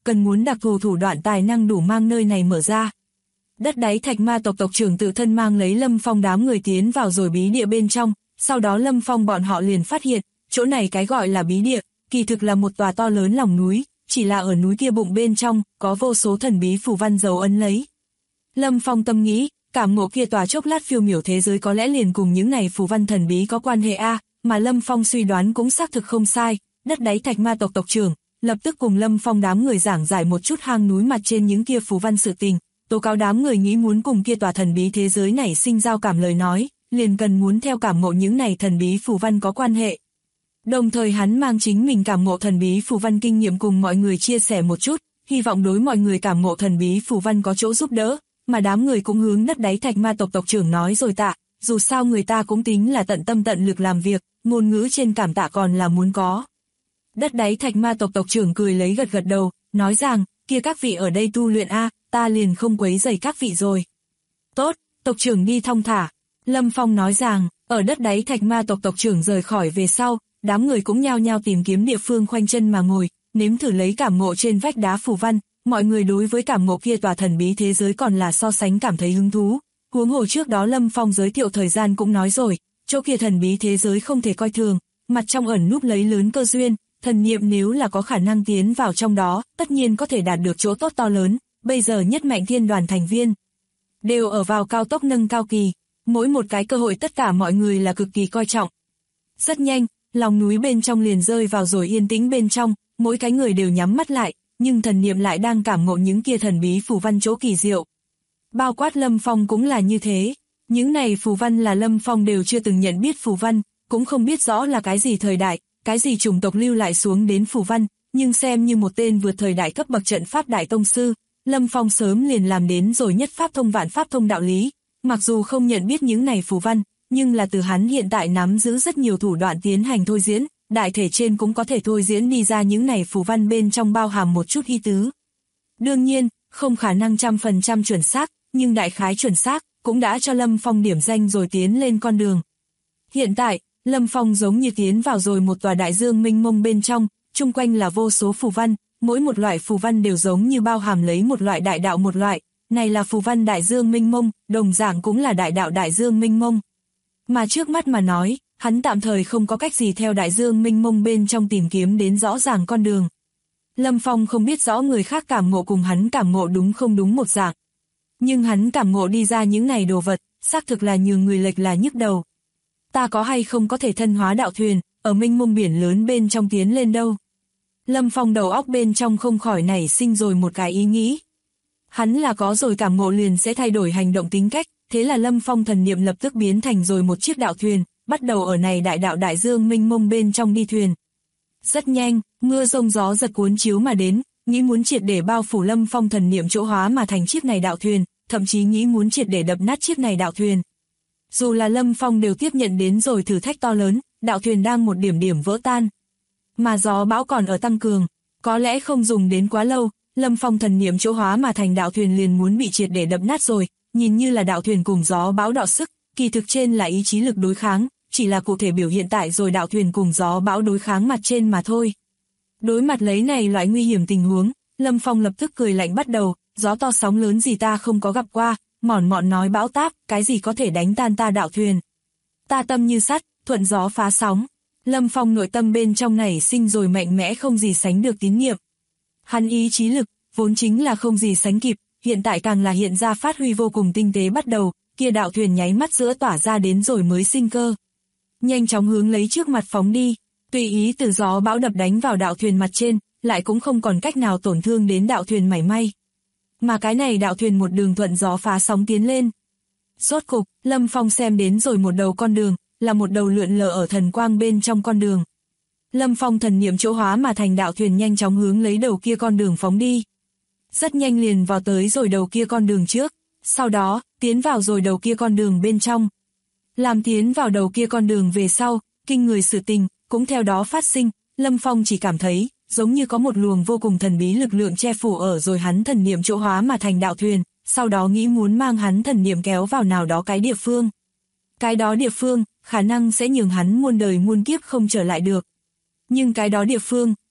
cần muốn đặc thù thủ đoạn tài năng đủ mang nơi này mở ra. Đất đáy thạch ma tộc tộc trưởng tự thân mang lấy Lâm Phong đám người tiến vào rồi bí địa bên trong, sau đó Lâm Phong bọn họ liền phát hiện, chỗ này cái gọi là bí địa, kỳ thực là một tòa to lớn lòng núi, chỉ là ở núi kia bụng bên trong, có vô số thần bí phù văn dấu ấn lấy. Lâm Phong tâm nghĩ, cảm ngộ kia tòa chốc lát phiêu miểu thế giới có lẽ liền cùng những này phù văn thần bí có quan hệ mà Lâm Phong suy đoán cũng xác thực không sai, đất đáy thạch ma tộc tộc trưởng, lập tức cùng Lâm Phong đám người giảng giải một chút hang núi mặt trên những kia phù văn sự tình, tố cáo đám người nghĩ muốn cùng kia tòa thần bí thế giới này sinh giao cảm lời nói, liền cần muốn theo cảm ngộ những này thần bí phù văn có quan hệ. Đồng thời hắn mang chính mình cảm ngộ thần bí phù văn kinh nghiệm cùng mọi người chia sẻ một chút, hy vọng đối mọi người cảm ngộ thần bí phù văn có chỗ giúp đỡ, mà đám người cũng hướng đất đáy thạch ma tộc tộc trưởng nói rồi tạ, dù sao người ta cũng tính là tận tâm tận lực làm việc, ngôn ngữ trên cảm tạ còn là muốn có. Đất đáy thạch ma tộc tộc trưởng cười lấy gật gật đầu, nói rằng, kia các vị ở đây tu luyện ta liền không quấy rầy các vị rồi. Tốt, tộc trưởng đi thong thả. Lâm Phong nói rằng, ở đất đáy thạch ma tộc tộc trưởng rời khỏi về sau, đám người cũng nhao nhao tìm kiếm địa phương khoanh chân mà ngồi, nếm thử lấy cảm ngộ trên vách đá phù văn, mọi người đối với cảm ngộ kia tòa thần bí thế giới còn là so sánh cảm thấy hứng thú. Huống hồ trước đó Lâm Phong giới thiệu thời gian cũng nói rồi, chỗ kia thần bí thế giới không thể coi thường, mặt trong ẩn núp lấy lớn cơ duyên, thần niệm nếu là có khả năng tiến vào trong đó, tất nhiên có thể đạt được chỗ tốt to lớn, bây giờ nhất mạnh thiên đoàn thành viên đều ở vào cao tốc nâng cao kỳ, mỗi một cái cơ hội tất cả mọi người là cực kỳ coi trọng. Rất nhanh, lòng núi bên trong liền rơi vào rồi yên tĩnh bên trong, mỗi cái người đều nhắm mắt lại, nhưng thần niệm lại đang cảm ngộ những kia thần bí phù văn chỗ kỳ diệu. Bao quát Lâm Phong cũng là như thế, những này phù văn là Lâm Phong đều chưa từng nhận biết phù văn, cũng không biết rõ là cái gì thời đại, cái gì chủng tộc lưu lại xuống đến phù văn, nhưng xem như một tên vượt thời đại cấp bậc trận pháp đại tông sư, Lâm Phong sớm liền làm đến rồi nhất pháp thông vạn pháp thông đạo lý, mặc dù không nhận biết những này phù văn, nhưng là từ hắn hiện tại nắm giữ rất nhiều thủ đoạn tiến hành thôi diễn, đại thể trên cũng có thể thôi diễn đi ra những này phù văn bên trong bao hàm một chút ý tứ. Đương nhiên, không khả năng 100% chuẩn xác, nhưng đại khái chuẩn xác, cũng đã cho Lâm Phong điểm danh rồi tiến lên con đường. Hiện tại, Lâm Phong giống như tiến vào rồi một tòa đại dương mênh mông bên trong, chung quanh là vô số phù văn, mỗi một loại phù văn đều giống như bao hàm lấy một loại đại đạo một loại, này là phù văn đại dương mênh mông, đồng dạng cũng là đại đạo đại dương mênh mông. Mà trước mắt mà nói, hắn tạm thời không có cách gì theo đại dương mênh mông bên trong tìm kiếm đến rõ ràng con đường. Lâm Phong không biết rõ người khác cảm ngộ cùng hắn cảm ngộ đúng không đúng một dạng. Nhưng hắn cảm ngộ đi ra những này đồ vật, xác thực là nhường người lệch là nhức đầu. Ta có hay không có thể thân hóa đạo thuyền, ở mênh mông biển lớn bên trong tiến lên đâu. Lâm Phong đầu óc bên trong không khỏi nảy sinh rồi một cái ý nghĩ. Hắn là có rồi cảm ngộ liền sẽ thay đổi hành động tính cách, thế là Lâm Phong thần niệm lập tức biến thành rồi một chiếc đạo thuyền, bắt đầu ở này đại đạo đại dương mênh mông bên trong đi thuyền. Rất nhanh, mưa rông gió giật cuốn chiếu mà đến, nghĩ muốn triệt để bao phủ Lâm Phong thần niệm chỗ hóa mà thành chiếc này đạo thuyền, thậm chí nghĩ muốn triệt để đập nát chiếc này đạo thuyền. Dù là Lâm Phong đều tiếp nhận đến rồi thử thách to lớn, đạo thuyền đang một điểm điểm vỡ tan. Mà gió bão còn ở tăng cường, có lẽ không dùng đến quá lâu, Lâm Phong thần niệm chỗ hóa mà thành đạo thuyền liền muốn bị triệt để đập nát rồi, nhìn như là đạo thuyền cùng gió bão đọ sức, kỳ thực trên là ý chí lực đối kháng, chỉ là cụ thể biểu hiện tại rồi đạo thuyền cùng gió bão đối kháng mặt trên mà thôi. Đối mặt lấy này loại nguy hiểm tình huống, Lâm Phong lập tức cười lạnh bắt đầu, gió to sóng lớn gì ta không có gặp qua, mỏn mọn nói bão táp, cái gì có thể đánh tan ta đạo thuyền. Ta tâm như sắt, thuận gió phá sóng. Lâm Phong nội tâm bên trong này sinh rồi mạnh mẽ không gì sánh được tín nhiệm. Hắn ý chí lực, vốn chính là không gì sánh kịp, hiện tại càng là hiện ra phát huy vô cùng tinh tế bắt đầu, kia đạo thuyền nháy mắt giữa tỏa ra đến rồi mới sinh cơ. Nhanh chóng hướng lấy trước mặt phóng đi, tùy ý từ gió bão đập đánh vào đạo thuyền mặt trên, lại cũng không còn cách nào tổn thương đến đạo thuyền mảy may. Mà cái này đạo thuyền một đường thuận gió phá sóng tiến lên. Rốt cục, Lâm Phong xem đến rồi một đầu con đường, là một đầu lượn lờ ở thần quang bên trong con đường. Lâm Phong thần niệm chỗ hóa mà thành đạo thuyền nhanh chóng hướng lấy đầu kia con đường phóng đi. Rất nhanh liền vào tới rồi đầu kia con đường trước, sau đó, tiến vào rồi đầu kia con đường bên trong. Làm tiến vào đầu kia con đường về sau, kinh người sự tình, cũng theo đó phát sinh, Lâm Phong chỉ cảm thấy, giống như có một luồng vô cùng thần bí lực lượng che phủ ở rồi hắn thần niệm chỗ hóa mà thành đạo thuyền, sau đó nghĩ muốn mang hắn thần niệm kéo vào nào đó cái địa phương. Cái đó địa phương, khả năng sẽ nhường hắn muôn đời muôn kiếp không trở lại được. Nhưng cái đó địa phương,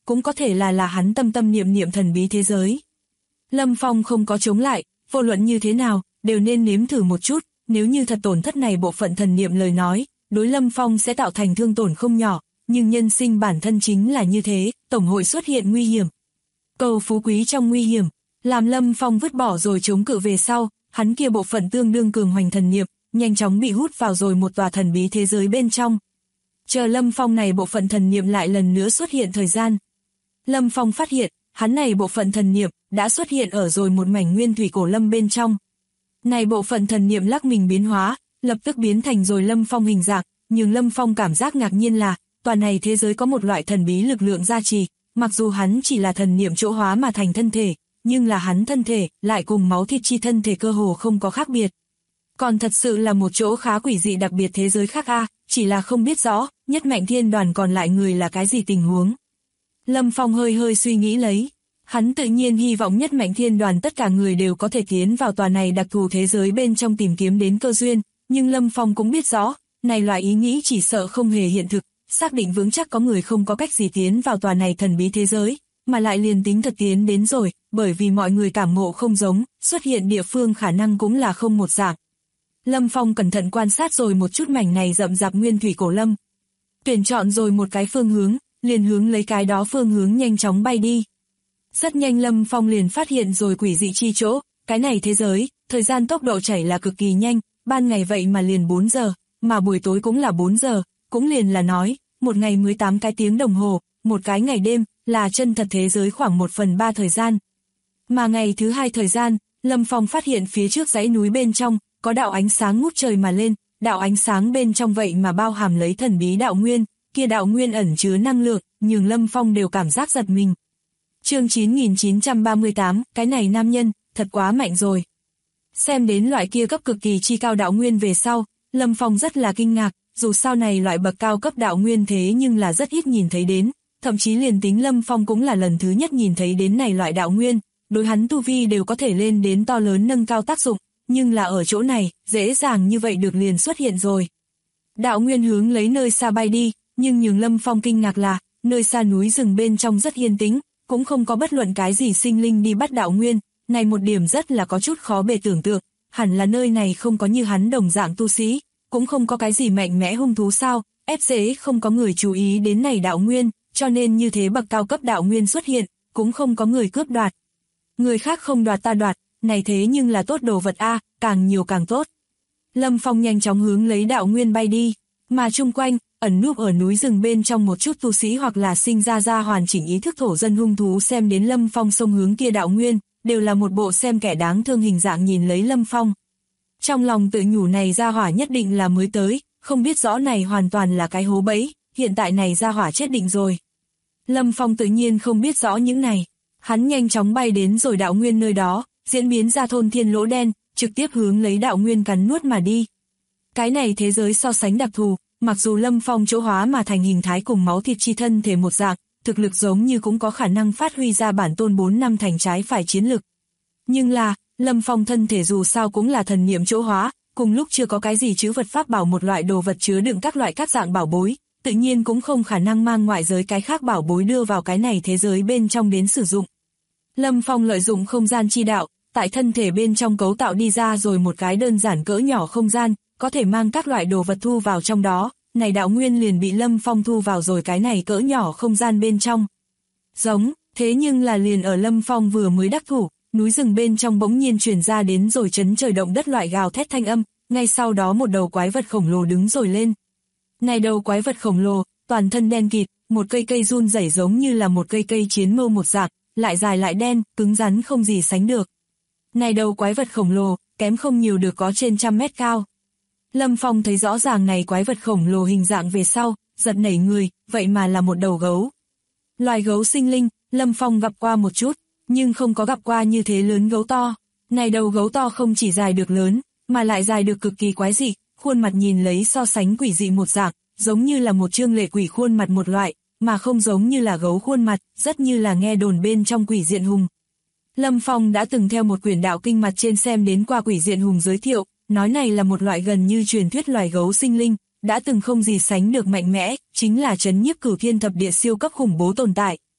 cũng có thể là hắn tâm tâm niệm niệm thần bí thế giới. Lâm Phong không có chống lại, vô luận như thế nào, đều nên nếm thử một chút, nếu như thật tổn thất này bộ phận thần niệm lời nói, đối Lâm Phong sẽ tạo thành thương tổn không nhỏ, nhưng nhân sinh bản thân chính là như thế, tổng hội xuất hiện nguy hiểm. Cầu phú quý trong nguy hiểm, làm Lâm Phong vứt bỏ rồi chống cự về sau, hắn kia bộ phận tương đương cường hoành thần niệm, nhanh chóng bị hút vào rồi một tòa thần bí thế giới bên trong. Chờ Lâm Phong này bộ phận thần niệm lại lần nữa xuất hiện thời gian. Lâm Phong phát hiện, hắn này bộ phận thần niệm đã xuất hiện ở rồi một mảnh nguyên thủy cổ lâm bên trong. Này bộ phận thần niệm lắc mình biến hóa, lập tức biến thành rồi Lâm Phong hình dạng, nhưng Lâm Phong cảm giác ngạc nhiên là, tòa này thế giới có một loại thần bí lực lượng gia trì, mặc dù hắn chỉ là thần niệm chỗ hóa mà thành thân thể, nhưng là hắn thân thể lại cùng máu thịt chi thân thể cơ hồ không có khác biệt. Còn thật sự là một chỗ khá quỷ dị đặc biệt thế giới khác chỉ là không biết rõ, nhất mạnh thiên đoàn còn lại người là cái gì tình huống. Lâm Phong hơi suy nghĩ lấy, hắn tự nhiên hy vọng nhất mạnh thiên đoàn tất cả người đều có thể tiến vào tòa này đặc thù thế giới bên trong tìm kiếm đến cơ duyên, nhưng Lâm Phong cũng biết rõ, này loại ý nghĩ chỉ sợ không hề hiện thực, xác định vững chắc có người không có cách gì tiến vào tòa này thần bí thế giới, mà lại liền tính thật tiến đến rồi, bởi vì mọi người cảm ngộ không giống, xuất hiện địa phương khả năng cũng là không một dạng. Lâm Phong cẩn thận quan sát rồi một chút mảnh này rậm rạp nguyên thủy cổ lâm. Tuyển chọn rồi một cái phương hướng, liền hướng lấy cái đó phương hướng nhanh chóng bay đi. Rất nhanh Lâm Phong liền phát hiện rồi quỷ dị chi chỗ, cái này thế giới, thời gian tốc độ chảy là cực kỳ nhanh, ban ngày vậy mà liền 4 giờ, mà buổi tối cũng là 4 giờ, cũng liền là nói, một ngày 18 cái tiếng đồng hồ, một cái ngày đêm, là chân thật thế giới khoảng 1/3 thời gian. Mà ngày thứ hai thời gian, Lâm Phong phát hiện phía trước dãy núi bên trong, có đạo ánh sáng ngút trời mà lên, đạo ánh sáng bên trong vậy mà bao hàm lấy thần bí đạo nguyên, kia đạo nguyên ẩn chứa năng lượng, nhưng Lâm Phong đều cảm giác giật mình. Chương 9938, cái này nam nhân, thật quá mạnh rồi. Xem đến loại kia cấp cực kỳ chi cao đạo nguyên về sau, Lâm Phong rất là kinh ngạc, dù sao này loại bậc cao cấp đạo nguyên thế nhưng là rất ít nhìn thấy đến, thậm chí liền tính Lâm Phong cũng là lần thứ nhất nhìn thấy đến này loại đạo nguyên, đối hắn tu vi đều có thể lên đến to lớn nâng cao tác dụng, nhưng là ở chỗ này, dễ dàng như vậy được liền xuất hiện rồi. Đạo nguyên hướng lấy nơi xa bay đi, nhưng nhường Lâm Phong kinh ngạc là, nơi xa núi rừng bên trong rất yên tĩnh, cũng không có bất luận cái gì sinh linh đi bắt đạo nguyên, này một điểm rất là có chút khó bề tưởng tượng, hẳn là nơi này không có như hắn đồng dạng tu sĩ, cũng không có cái gì mạnh mẽ hung thú sao, ép dễ không có người chú ý đến này đạo nguyên, cho nên như thế bậc cao cấp đạo nguyên xuất hiện, cũng không có người cướp đoạt. Người khác không đoạt ta đoạt, này thế nhưng là tốt đồ vật càng nhiều càng tốt. Lâm Phong nhanh chóng hướng lấy đạo nguyên bay đi, mà chung quanh, ẩn núp ở núi rừng bên trong một chút tu sĩ hoặc là sinh ra hoàn chỉnh ý thức thổ dân hung thú xem đến Lâm Phong xông hướng kia đạo nguyên, đều là một bộ xem kẻ đáng thương hình dạng nhìn lấy Lâm Phong. Trong lòng tự nhủ này ra hỏa nhất định là mới tới, không biết rõ này hoàn toàn là cái hố bẫy, hiện tại này ra hỏa chết định rồi. Lâm Phong tự nhiên không biết rõ những này, hắn nhanh chóng bay đến rồi đạo nguyên nơi đó, diễn biến ra thôn thiên lỗ đen, trực tiếp hướng lấy đạo nguyên cắn nuốt mà đi. Cái này thế giới so sánh đặc thù, mặc dù Lâm Phong chỗ hóa mà thành hình thái cùng máu thịt chi thân thể một dạng, thực lực giống như cũng có khả năng phát huy ra bản tôn 4 năm thành trái phải chiến lực. Nhưng là, Lâm Phong thân thể dù sao cũng là thần niệm chỗ hóa, cùng lúc chưa có cái gì chữ vật pháp bảo một loại đồ vật chứa đựng các loại các dạng bảo bối, tự nhiên cũng không khả năng mang ngoại giới cái khác bảo bối đưa vào cái này thế giới bên trong đến sử dụng. Lâm Phong lợi dụng không gian chi đạo, tại thân thể bên trong cấu tạo đi ra rồi một cái đơn giản cỡ nhỏ không gian, có thể mang các loại đồ vật thu vào trong đó, này đạo nguyên liền bị Lâm Phong thu vào rồi cái này cỡ nhỏ không gian bên trong. Giống, thế nhưng là liền ở Lâm Phong vừa mới đắc thủ, núi rừng bên trong bỗng nhiên truyền ra đến rồi chấn trời động đất loại gào thét thanh âm, ngay sau đó một đầu quái vật khổng lồ đứng rồi lên. Này đầu quái vật khổng lồ, toàn thân đen kịt, một cây run rẩy giống như là một cây chiến mâu một dạng, lại dài lại đen, cứng rắn không gì sánh được. Này đầu quái vật khổng lồ, kém không nhiều được có trên 100 mét cao. Lâm Phong thấy rõ ràng này quái vật khổng lồ hình dạng về sau, giật nảy người, vậy mà là một đầu gấu. Loài gấu sinh linh, Lâm Phong gặp qua một chút, nhưng không có gặp qua như thế lớn gấu to. Này đầu gấu to không chỉ dài được lớn, mà lại dài được cực kỳ quái dị, khuôn mặt nhìn lấy so sánh quỷ dị một dạng, giống như là một trương lệ quỷ khuôn mặt một loại, mà không giống như là gấu khuôn mặt, rất như là nghe đồn bên trong quỷ diện hùng. Lâm Phong đã từng theo một quyển đạo kinh mặt trên xem đến qua quỷ diện hùng giới thiệu, nói này là một loại gần như truyền thuyết loài gấu sinh linh, đã từng không gì sánh được mạnh mẽ, chính là trấn nhiếp cửu thiên thập địa siêu cấp khủng bố tồn tại.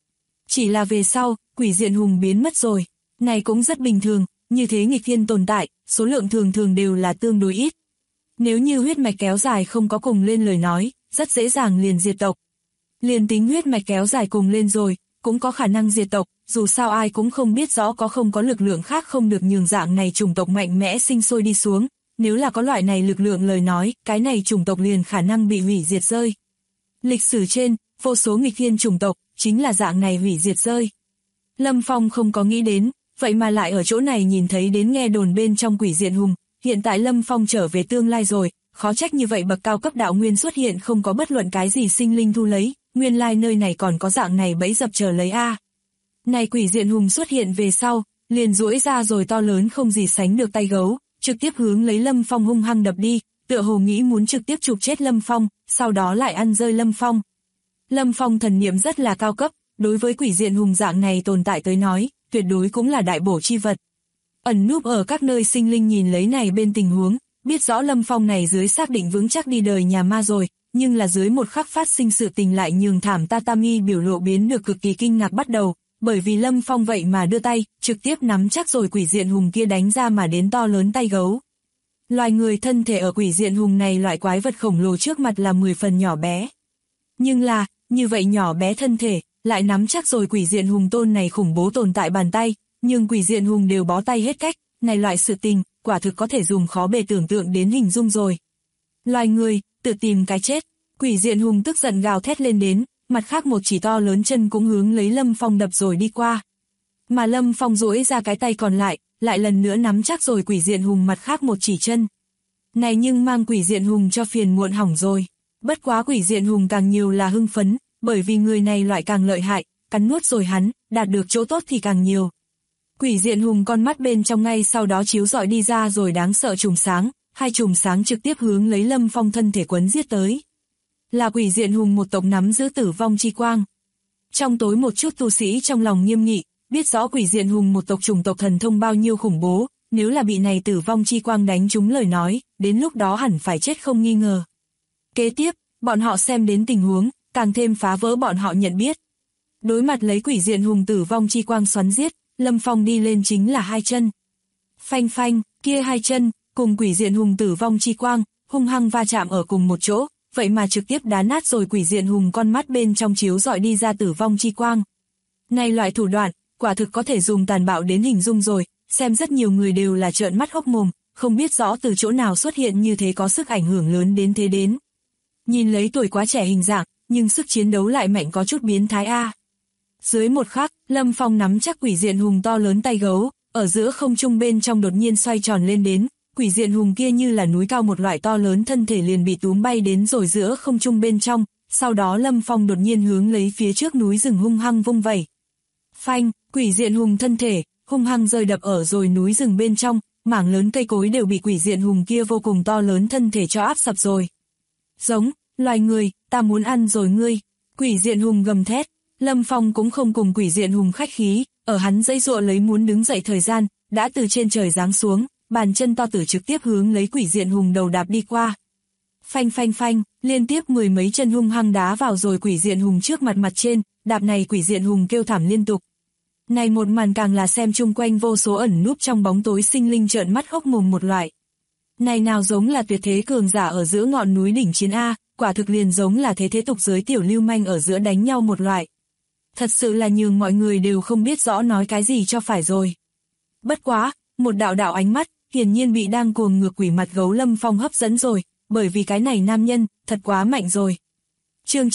Chỉ là về sau, quỷ diện hùng biến mất rồi. Này cũng rất bình thường, như thế nghịch thiên tồn tại, số lượng thường thường đều là tương đối ít. Nếu như huyết mạch kéo dài không có cùng lên lời nói, rất dễ dàng liền diệt tộc. Liền tính huyết mạch kéo dài cùng lên rồi, cũng có khả năng diệt tộc, dù sao ai cũng không biết rõ có không có lực lượng khác không được nhường dạng này chủng tộc mạnh mẽ sinh sôi đi xuống. Nếu là có loại này lực lượng lời nói, cái này chủng tộc liền khả năng bị hủy diệt rơi. Lịch sử trên, vô số nghịch thiên chủng tộc, chính là dạng này hủy diệt rơi. Lâm Phong không có nghĩ đến, vậy mà lại ở chỗ này nhìn thấy đến nghe đồn bên trong quỷ diện hùng. Hiện tại Lâm Phong trở về tương lai rồi, khó trách như vậy bậc cao cấp đạo nguyên xuất hiện không có bất luận cái gì sinh linh thu lấy, nguyên lai nơi này còn có dạng này bẫy dập chờ lấy a. Này quỷ diện hùng xuất hiện về sau, liền duỗi ra rồi to lớn không gì sánh được tay gấu, trực tiếp hướng lấy Lâm Phong hung hăng đập đi, tựa hồ nghĩ muốn trực tiếp chụp chết Lâm Phong, sau đó lại ăn rơi Lâm Phong. Lâm Phong thần niệm rất là cao cấp, đối với quỷ diện hùng dạng này tồn tại tới nói, tuyệt đối cũng là đại bổ chi vật. Ẩn núp ở các nơi sinh linh nhìn lấy này bên tình huống, biết rõ Lâm Phong này dưới xác định vững chắc đi đời nhà ma rồi, nhưng là dưới một khắc phát sinh sự tình lại nhường thảm tatami biểu lộ biến được cực kỳ kinh ngạc bắt đầu, bởi vì Lâm Phong vậy mà đưa tay, trực tiếp nắm chắc rồi quỷ diện hùng kia đánh ra mà đến to lớn tay gấu. Loài người thân thể ở quỷ diện hùng này loại quái vật khổng lồ trước mặt là 10 phần nhỏ bé. Nhưng là, như vậy nhỏ bé thân thể, lại nắm chắc rồi quỷ diện hùng tôn này khủng bố tồn tại bàn tay, nhưng quỷ diện hùng đều bó tay hết cách, này loại sự tình, quả thực có thể dùng khó bề tưởng tượng đến hình dung rồi. Loài người, tự tìm cái chết, quỷ diện hùng tức giận gào thét lên đến, mặt khác một chỉ to lớn chân cũng hướng lấy Lâm Phong đập rồi đi qua. Mà Lâm Phong duỗi ra cái tay còn lại, lại lần nữa nắm chắc rồi quỷ diện hùng mặt khác một chỉ chân. Này nhưng mang quỷ diện hùng cho phiền muộn hỏng rồi. Bất quá quỷ diện hùng càng nhiều là hưng phấn, bởi vì người này loại càng lợi hại, cắn nuốt rồi hắn, đạt được chỗ tốt thì càng nhiều. Quỷ diện hùng con mắt bên trong ngay sau đó chiếu rọi đi ra rồi đáng sợ chùm sáng, hai chùm sáng trực tiếp hướng lấy Lâm Phong thân thể quấn giết tới. Là quỷ diện hùng một tộc nắm giữ tử vong chi quang. Trong tối một chút tu sĩ trong lòng nghiêm nghị, biết rõ quỷ diện hùng một tộc chủng tộc thần thông bao nhiêu khủng bố, nếu là bị này tử vong chi quang đánh trúng lời nói, đến lúc đó hẳn phải chết không nghi ngờ. Kế tiếp, bọn họ xem đến tình huống, càng thêm phá vỡ bọn họ nhận biết. Đối mặt lấy quỷ diện hùng tử vong chi quang xoắn giết, Lâm Phong đi lên chính là hai chân. Phanh phanh, kia hai chân, cùng quỷ diện hùng tử vong chi quang, hung hăng va chạm ở cùng một chỗ, vậy mà trực tiếp đá nát rồi quỷ diện hùng con mắt bên trong chiếu rọi đi ra tử vong chi quang. Này loại thủ đoạn, quả thực có thể dùng tàn bạo đến hình dung rồi, xem rất nhiều người đều là trợn mắt hốc mồm, không biết rõ từ chỗ nào xuất hiện như thế có sức ảnh hưởng lớn đến thế đến. Nhìn lấy tuổi quá trẻ hình dạng, nhưng sức chiến đấu lại mạnh có chút biến thái a. Dưới một khắc, Lâm Phong nắm chắc quỷ diện hùng to lớn tay gấu, ở giữa không trung bên trong đột nhiên xoay tròn lên đến, quỷ diện hùng kia như là núi cao một loại to lớn thân thể liền bị túm bay đến rồi giữa không trung bên trong, sau đó Lâm Phong đột nhiên hướng lấy phía trước núi rừng hung hăng vung vẩy. Phanh, quỷ diện hùng thân thể, hung hăng rơi đập ở rồi núi rừng bên trong, mảng lớn cây cối đều bị quỷ diện hùng kia vô cùng to lớn thân thể cho áp sập rồi. Giống, loài người, ta muốn ăn rồi ngươi, quỷ diện hùng gầm thét. Lâm Phong cũng không cùng quỷ diện hùng khách khí, ở hắn dãy dụa lấy muốn đứng dậy thời gian, đã từ trên trời giáng xuống, bàn chân to tử trực tiếp hướng lấy quỷ diện hùng đầu đạp đi qua. Phanh phanh phanh, liên tiếp 10 mấy chân hung hăng đá vào rồi quỷ diện hùng trước mặt trên, đạp này quỷ diện hùng kêu thảm liên tục. Này một màn càng là xem chung quanh vô số ẩn núp trong bóng tối sinh linh trợn mắt hốc mồm một loại. Này nào giống là tuyệt thế cường giả ở giữa ngọn núi đỉnh chiến A, quả thực liền giống là thế tục giới tiểu lưu manh ở giữa đánh nhau một loại. Thật sự là nhường mọi người đều không biết rõ nói cái gì cho phải rồi. Bất quá, một đạo ánh mắt, hiển nhiên bị đang cuồng ngược quỷ mặt gấu Lâm Phong hấp dẫn rồi, bởi vì cái này nam nhân, thật quá mạnh rồi. Chương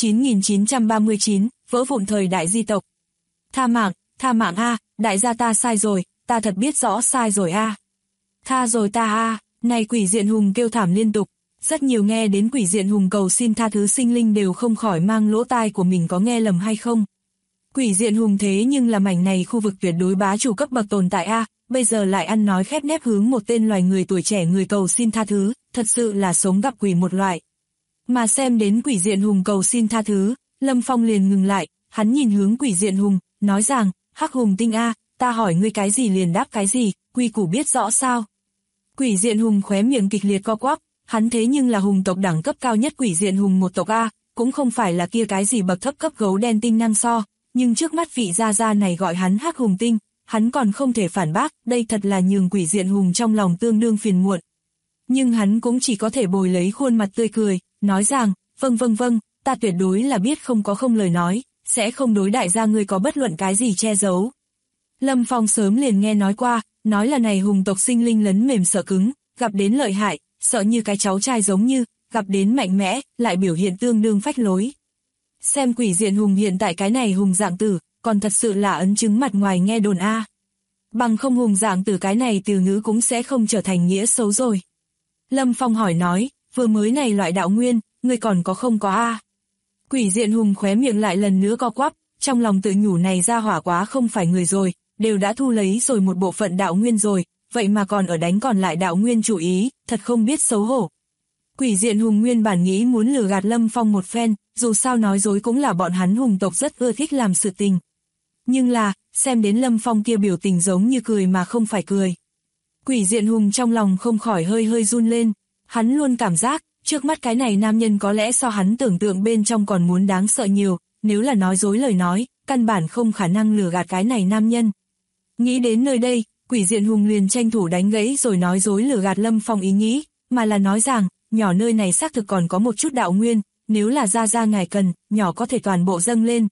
9939, vỡ vụn thời đại di tộc. Tha mạng a, đại gia ta sai rồi, ta thật biết rõ sai rồi a. Tha rồi ta a, này quỷ diện hùng kêu thảm liên tục, rất nhiều nghe đến quỷ diện hùng cầu xin tha thứ sinh linh đều không khỏi mang lỗ tai của mình có nghe lầm hay không. Quỷ diện hùng thế nhưng là mảnh này khu vực tuyệt đối bá chủ cấp bậc tồn tại a, bây giờ lại ăn nói khép nép hướng một tên loài người tuổi trẻ người cầu xin tha thứ, thật sự là sống gặp quỷ một loại. Mà xem đến quỷ diện hùng cầu xin tha thứ, Lâm Phong liền ngừng lại, hắn nhìn hướng quỷ diện hùng, nói rằng, hắc hùng tinh a, ta hỏi ngươi cái gì liền đáp cái gì, quy củ biết rõ sao. Quỷ diện hùng khóe miệng kịch liệt co quắp, hắn thế nhưng là hùng tộc đẳng cấp cao nhất quỷ diện hùng một tộc a, cũng không phải là kia cái gì bậc thấp cấp gấu đen tinh năng so. nhưng trước mắt vị gia gia này gọi hắn Hắc Hùng Tinh, hắn còn không thể phản bác, đây thật là nhường Quỷ Diện Hùng trong lòng tương đương phiền muộn. Nhưng hắn cũng chỉ có thể bồi lấy khuôn mặt tươi cười, nói rằng, vâng, ta tuyệt đối là biết không có không lời nói, sẽ không đối đại gia ngươi có bất luận cái gì che giấu. Lâm Phong sớm liền nghe nói qua, nói là này hùng tộc sinh linh lấn mềm sợ cứng, gặp đến lợi hại, sợ như cái cháu trai giống như, gặp đến mạnh mẽ, lại biểu hiện tương đương phách lối. Xem Quỷ Diện Hùng hiện tại cái này hùng dạng tử, còn thật sự là ấn chứng mặt ngoài nghe đồn a. Bằng không hùng dạng tử cái này từ ngữ cũng sẽ không trở thành nghĩa xấu rồi. Lâm Phong hỏi nói, vừa mới này loại đạo nguyên, ngươi còn có không có a? Quỷ Diện Hùng khóe miệng lại lần nữa co quắp, trong lòng tự nhủ này ra hỏa quá không phải người rồi, đều đã thu lấy rồi một bộ phận đạo nguyên rồi, vậy mà còn ở đánh còn lại đạo nguyên chủ ý, thật không biết xấu hổ. Quỷ Diện Hùng nguyên bản nghĩ muốn lừa gạt Lâm Phong một phen, dù sao nói dối cũng là bọn hắn hùng tộc rất ưa thích làm sự tình. Nhưng là, xem đến Lâm Phong kia biểu tình giống như cười mà không phải cười. Quỷ Diện Hùng trong lòng không khỏi hơi run lên, hắn luôn cảm giác, trước mắt cái này nam nhân có lẽ so hắn tưởng tượng bên trong còn muốn đáng sợ nhiều, nếu là nói dối lời nói, căn bản không khả năng lừa gạt cái này nam nhân. Nghĩ đến nơi đây, Quỷ Diện Hùng liền tranh thủ đánh gãy rồi nói dối lừa gạt Lâm Phong ý nghĩ, mà là nói rằng, nhỏ nơi này xác thực còn có một chút đạo nguyên, nếu là gia ngài cần, nhỏ có thể toàn bộ dâng lên.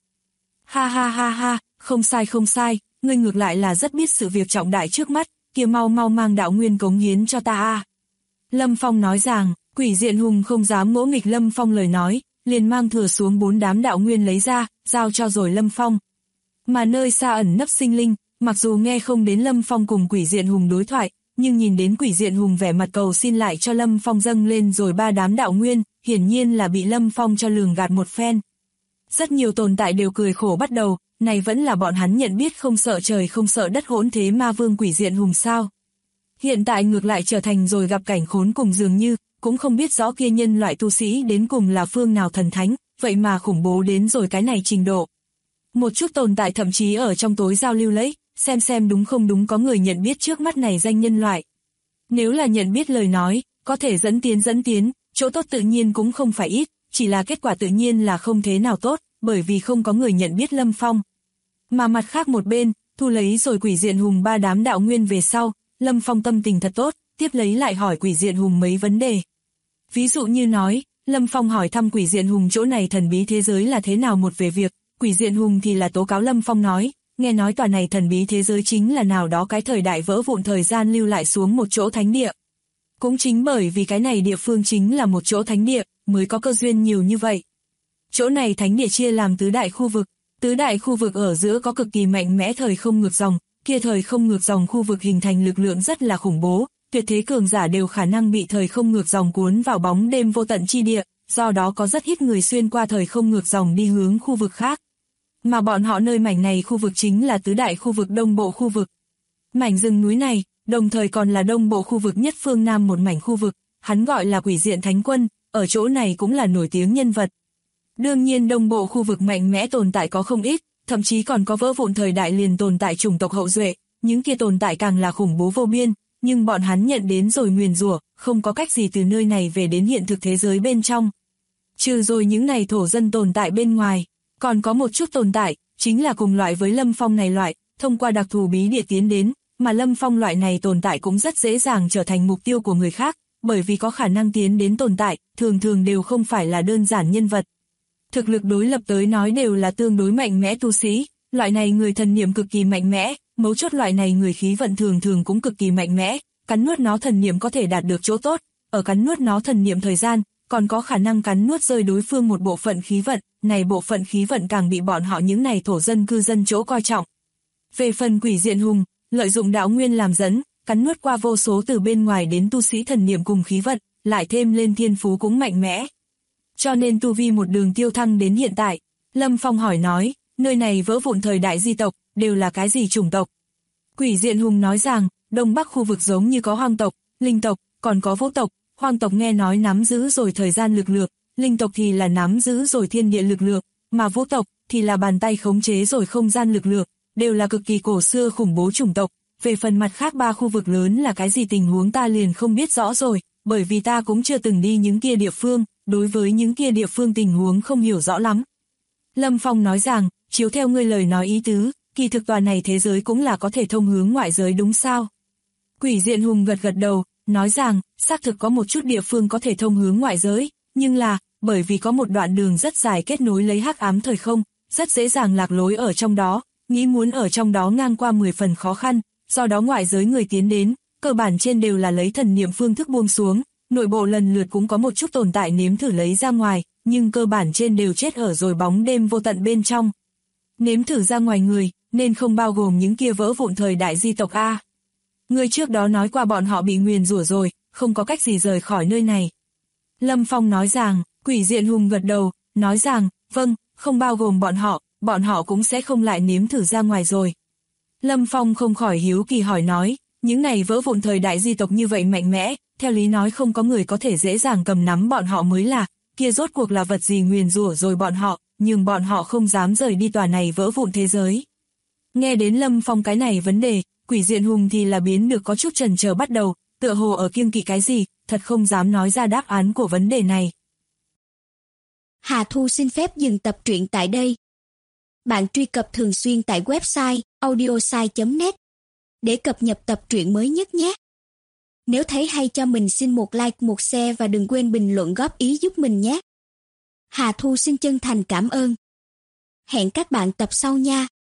Ha, không sai, ngươi ngược lại là rất biết sự việc trọng đại trước mắt, kia mau mang đạo nguyên cống hiến cho ta a. Lâm Phong nói rằng, Quỷ Diện Hùng không dám ngỗ nghịch Lâm Phong lời nói, liền mang thừa xuống 4 đám đạo nguyên lấy ra, giao cho rồi Lâm Phong. Mà nơi xa ẩn nấp sinh linh, mặc dù nghe không đến Lâm Phong cùng Quỷ Diện Hùng đối thoại, nhưng nhìn đến Quỷ Diện Hùng vẻ mặt cầu xin lại cho Lâm Phong dâng lên rồi 3 đám đạo nguyên, hiển nhiên là bị Lâm Phong cho lường gạt một phen. Rất nhiều tồn tại đều cười khổ bắt đầu, này vẫn là bọn hắn nhận biết không sợ trời không sợ đất hỗn thế ma vương Quỷ Diện Hùng sao. Hiện tại ngược lại trở thành rồi gặp cảnh khốn cùng dường như, cũng không biết rõ kia nhân loại tu sĩ đến cùng là phương nào thần thánh, vậy mà khủng bố đến rồi cái này trình độ. Một chút tồn tại thậm chí ở trong tối giao lưu lấy, xem đúng không đúng có người nhận biết trước mắt này danh nhân loại. Nếu là nhận biết lời nói, có thể dẫn tiến, chỗ tốt tự nhiên cũng không phải ít, chỉ là kết quả tự nhiên là không thế nào tốt, bởi vì không có người nhận biết Lâm Phong. Mà mặt khác một bên, thu lấy rồi Quỷ Diện Hùng 3 đám đạo nguyên về sau, Lâm Phong tâm tình thật tốt, tiếp lấy lại hỏi Quỷ Diện Hùng mấy vấn đề. Ví dụ như nói, Lâm Phong hỏi thăm Quỷ Diện Hùng chỗ này thần bí thế giới là thế nào một về việc, Quỷ Diện Hùng thì là tố cáo Lâm Phong nói, nghe nói tòa này thần bí thế giới chính là nào đó cái thời đại vỡ vụn thời gian lưu lại xuống một chỗ thánh địa. Cũng chính bởi vì cái này địa phương chính là một chỗ thánh địa, mới có cơ duyên nhiều như vậy. Chỗ này thánh địa chia làm tứ đại khu vực ở giữa có cực kỳ mạnh mẽ thời không ngược dòng, kia thời không ngược dòng khu vực hình thành lực lượng rất là khủng bố, tuyệt thế cường giả đều khả năng bị thời không ngược dòng cuốn vào bóng đêm vô tận chi địa, do đó có rất ít người xuyên qua thời không ngược dòng đi hướng khu vực khác. Mà bọn họ nơi mảnh này khu vực chính là tứ đại khu vực đông bộ khu vực. Mảnh rừng núi này, đồng thời còn là đông bộ khu vực nhất phương Nam một mảnh khu vực, hắn gọi là Quỷ Diện Thánh Quân, ở chỗ này cũng là nổi tiếng nhân vật. Đương nhiên đông bộ khu vực mạnh mẽ tồn tại có không ít, thậm chí còn có vỡ vụn thời đại liền tồn tại chủng tộc hậu duệ, những kia tồn tại càng là khủng bố vô biên, nhưng bọn hắn nhận đến rồi nguyền rủa, không có cách gì từ nơi này về đến hiện thực thế giới bên trong. Trừ rồi những này thổ dân tồn tại bên ngoài, còn có một chút tồn tại, chính là cùng loại với Lâm Phong này loại, thông qua đặc thù bí địa tiến đến, mà Lâm Phong loại này tồn tại cũng rất dễ dàng trở thành mục tiêu của người khác, bởi vì có khả năng tiến đến tồn tại, thường đều không phải là đơn giản nhân vật. Thực lực đối lập tới nói đều là tương đối mạnh mẽ tu sĩ, loại này người thần niệm cực kỳ mạnh mẽ, mấu chốt loại này người khí vận thường cũng cực kỳ mạnh mẽ, cắn nuốt nó thần niệm có thể đạt được chỗ tốt, ở cắn nuốt nó thần niệm thời gian, còn có khả năng cắn nuốt rơi đối phương một bộ phận khí vận, này bộ phận khí vận càng bị bọn họ những này thổ dân cư dân chỗ coi trọng. Về phần Quỷ Diện Hùng, lợi dụng đạo nguyên làm dẫn, cắn nuốt qua vô số từ bên ngoài đến tu sĩ thần niệm cùng khí vận, lại thêm lên thiên phú cũng mạnh mẽ. Cho nên tu vi một đường tiêu thăng đến hiện tại. Lâm Phong hỏi nói, nơi này vỡ vụn thời đại di tộc, đều là cái gì chủng tộc? Quỷ Diện Hùng nói rằng, đông bắc khu vực giống như có hoang tộc, linh tộc, còn có vũ tộc. Hoang tộc nghe nói nắm giữ rồi thời gian lực lượng, linh tộc thì là nắm giữ rồi thiên địa lực lượng, mà vũ tộc thì là bàn tay khống chế rồi không gian lực lượng, đều là cực kỳ cổ xưa khủng bố chủng tộc. Về phần mặt khác 3 khu vực lớn là cái gì tình huống ta liền không biết rõ rồi, bởi vì ta cũng chưa từng đi những kia địa phương, đối với những kia địa phương tình huống không hiểu rõ lắm. Lâm Phong nói rằng, chiếu theo ngươi lời nói ý tứ, kỳ thực tòa này thế giới cũng là có thể thông hướng ngoại giới đúng sao? Quỷ Diện Hùng gật gật đầu, nói rằng, xác thực có một chút địa phương có thể thông hướng ngoại giới, nhưng là, bởi vì có một đoạn đường rất dài kết nối lấy hắc ám thời không, rất dễ dàng lạc lối ở trong đó, nghĩ muốn ở trong đó ngang qua 10 phần khó khăn, do đó ngoại giới người tiến đến, cơ bản trên đều là lấy thần niệm phương thức buông xuống, nội bộ lần lượt cũng có một chút tồn tại nếm thử lấy ra ngoài, nhưng cơ bản trên đều chết ở rồi bóng đêm vô tận bên trong. Nếm thử ra ngoài người, nên không bao gồm những kia vỡ vụn thời đại di tộc A. Người trước đó nói qua bọn họ bị nguyền rủa rồi, không có cách gì rời khỏi nơi này. Lâm Phong nói rằng, Quỷ Diện Hùng gật đầu, nói rằng, vâng, không bao gồm bọn họ cũng sẽ không lại nếm thử ra ngoài rồi. Lâm Phong không khỏi hiếu kỳ hỏi nói, những này vỡ vụn thời đại di tộc như vậy mạnh mẽ, theo lý nói không có người có thể dễ dàng cầm nắm bọn họ mới là, kia rốt cuộc là vật gì nguyền rủa rồi bọn họ, nhưng bọn họ không dám rời đi tòa này vỡ vụn thế giới. Nghe đến Lâm Phong cái này vấn đề, Quỷ Diện Hùng thì là biến được có chút chần chờ bắt đầu, tựa hồ ở kiêng kỵ cái gì, thật không dám nói ra đáp án của vấn đề này. Hà Thu xin phép dừng tập truyện tại đây. Bạn truy cập thường xuyên tại website audiosai.net để cập nhật tập truyện mới nhất nhé. Nếu thấy hay cho mình xin một like, một share và đừng quên bình luận góp ý giúp mình nhé. Hà Thu xin chân thành cảm ơn. Hẹn các bạn tập sau nha.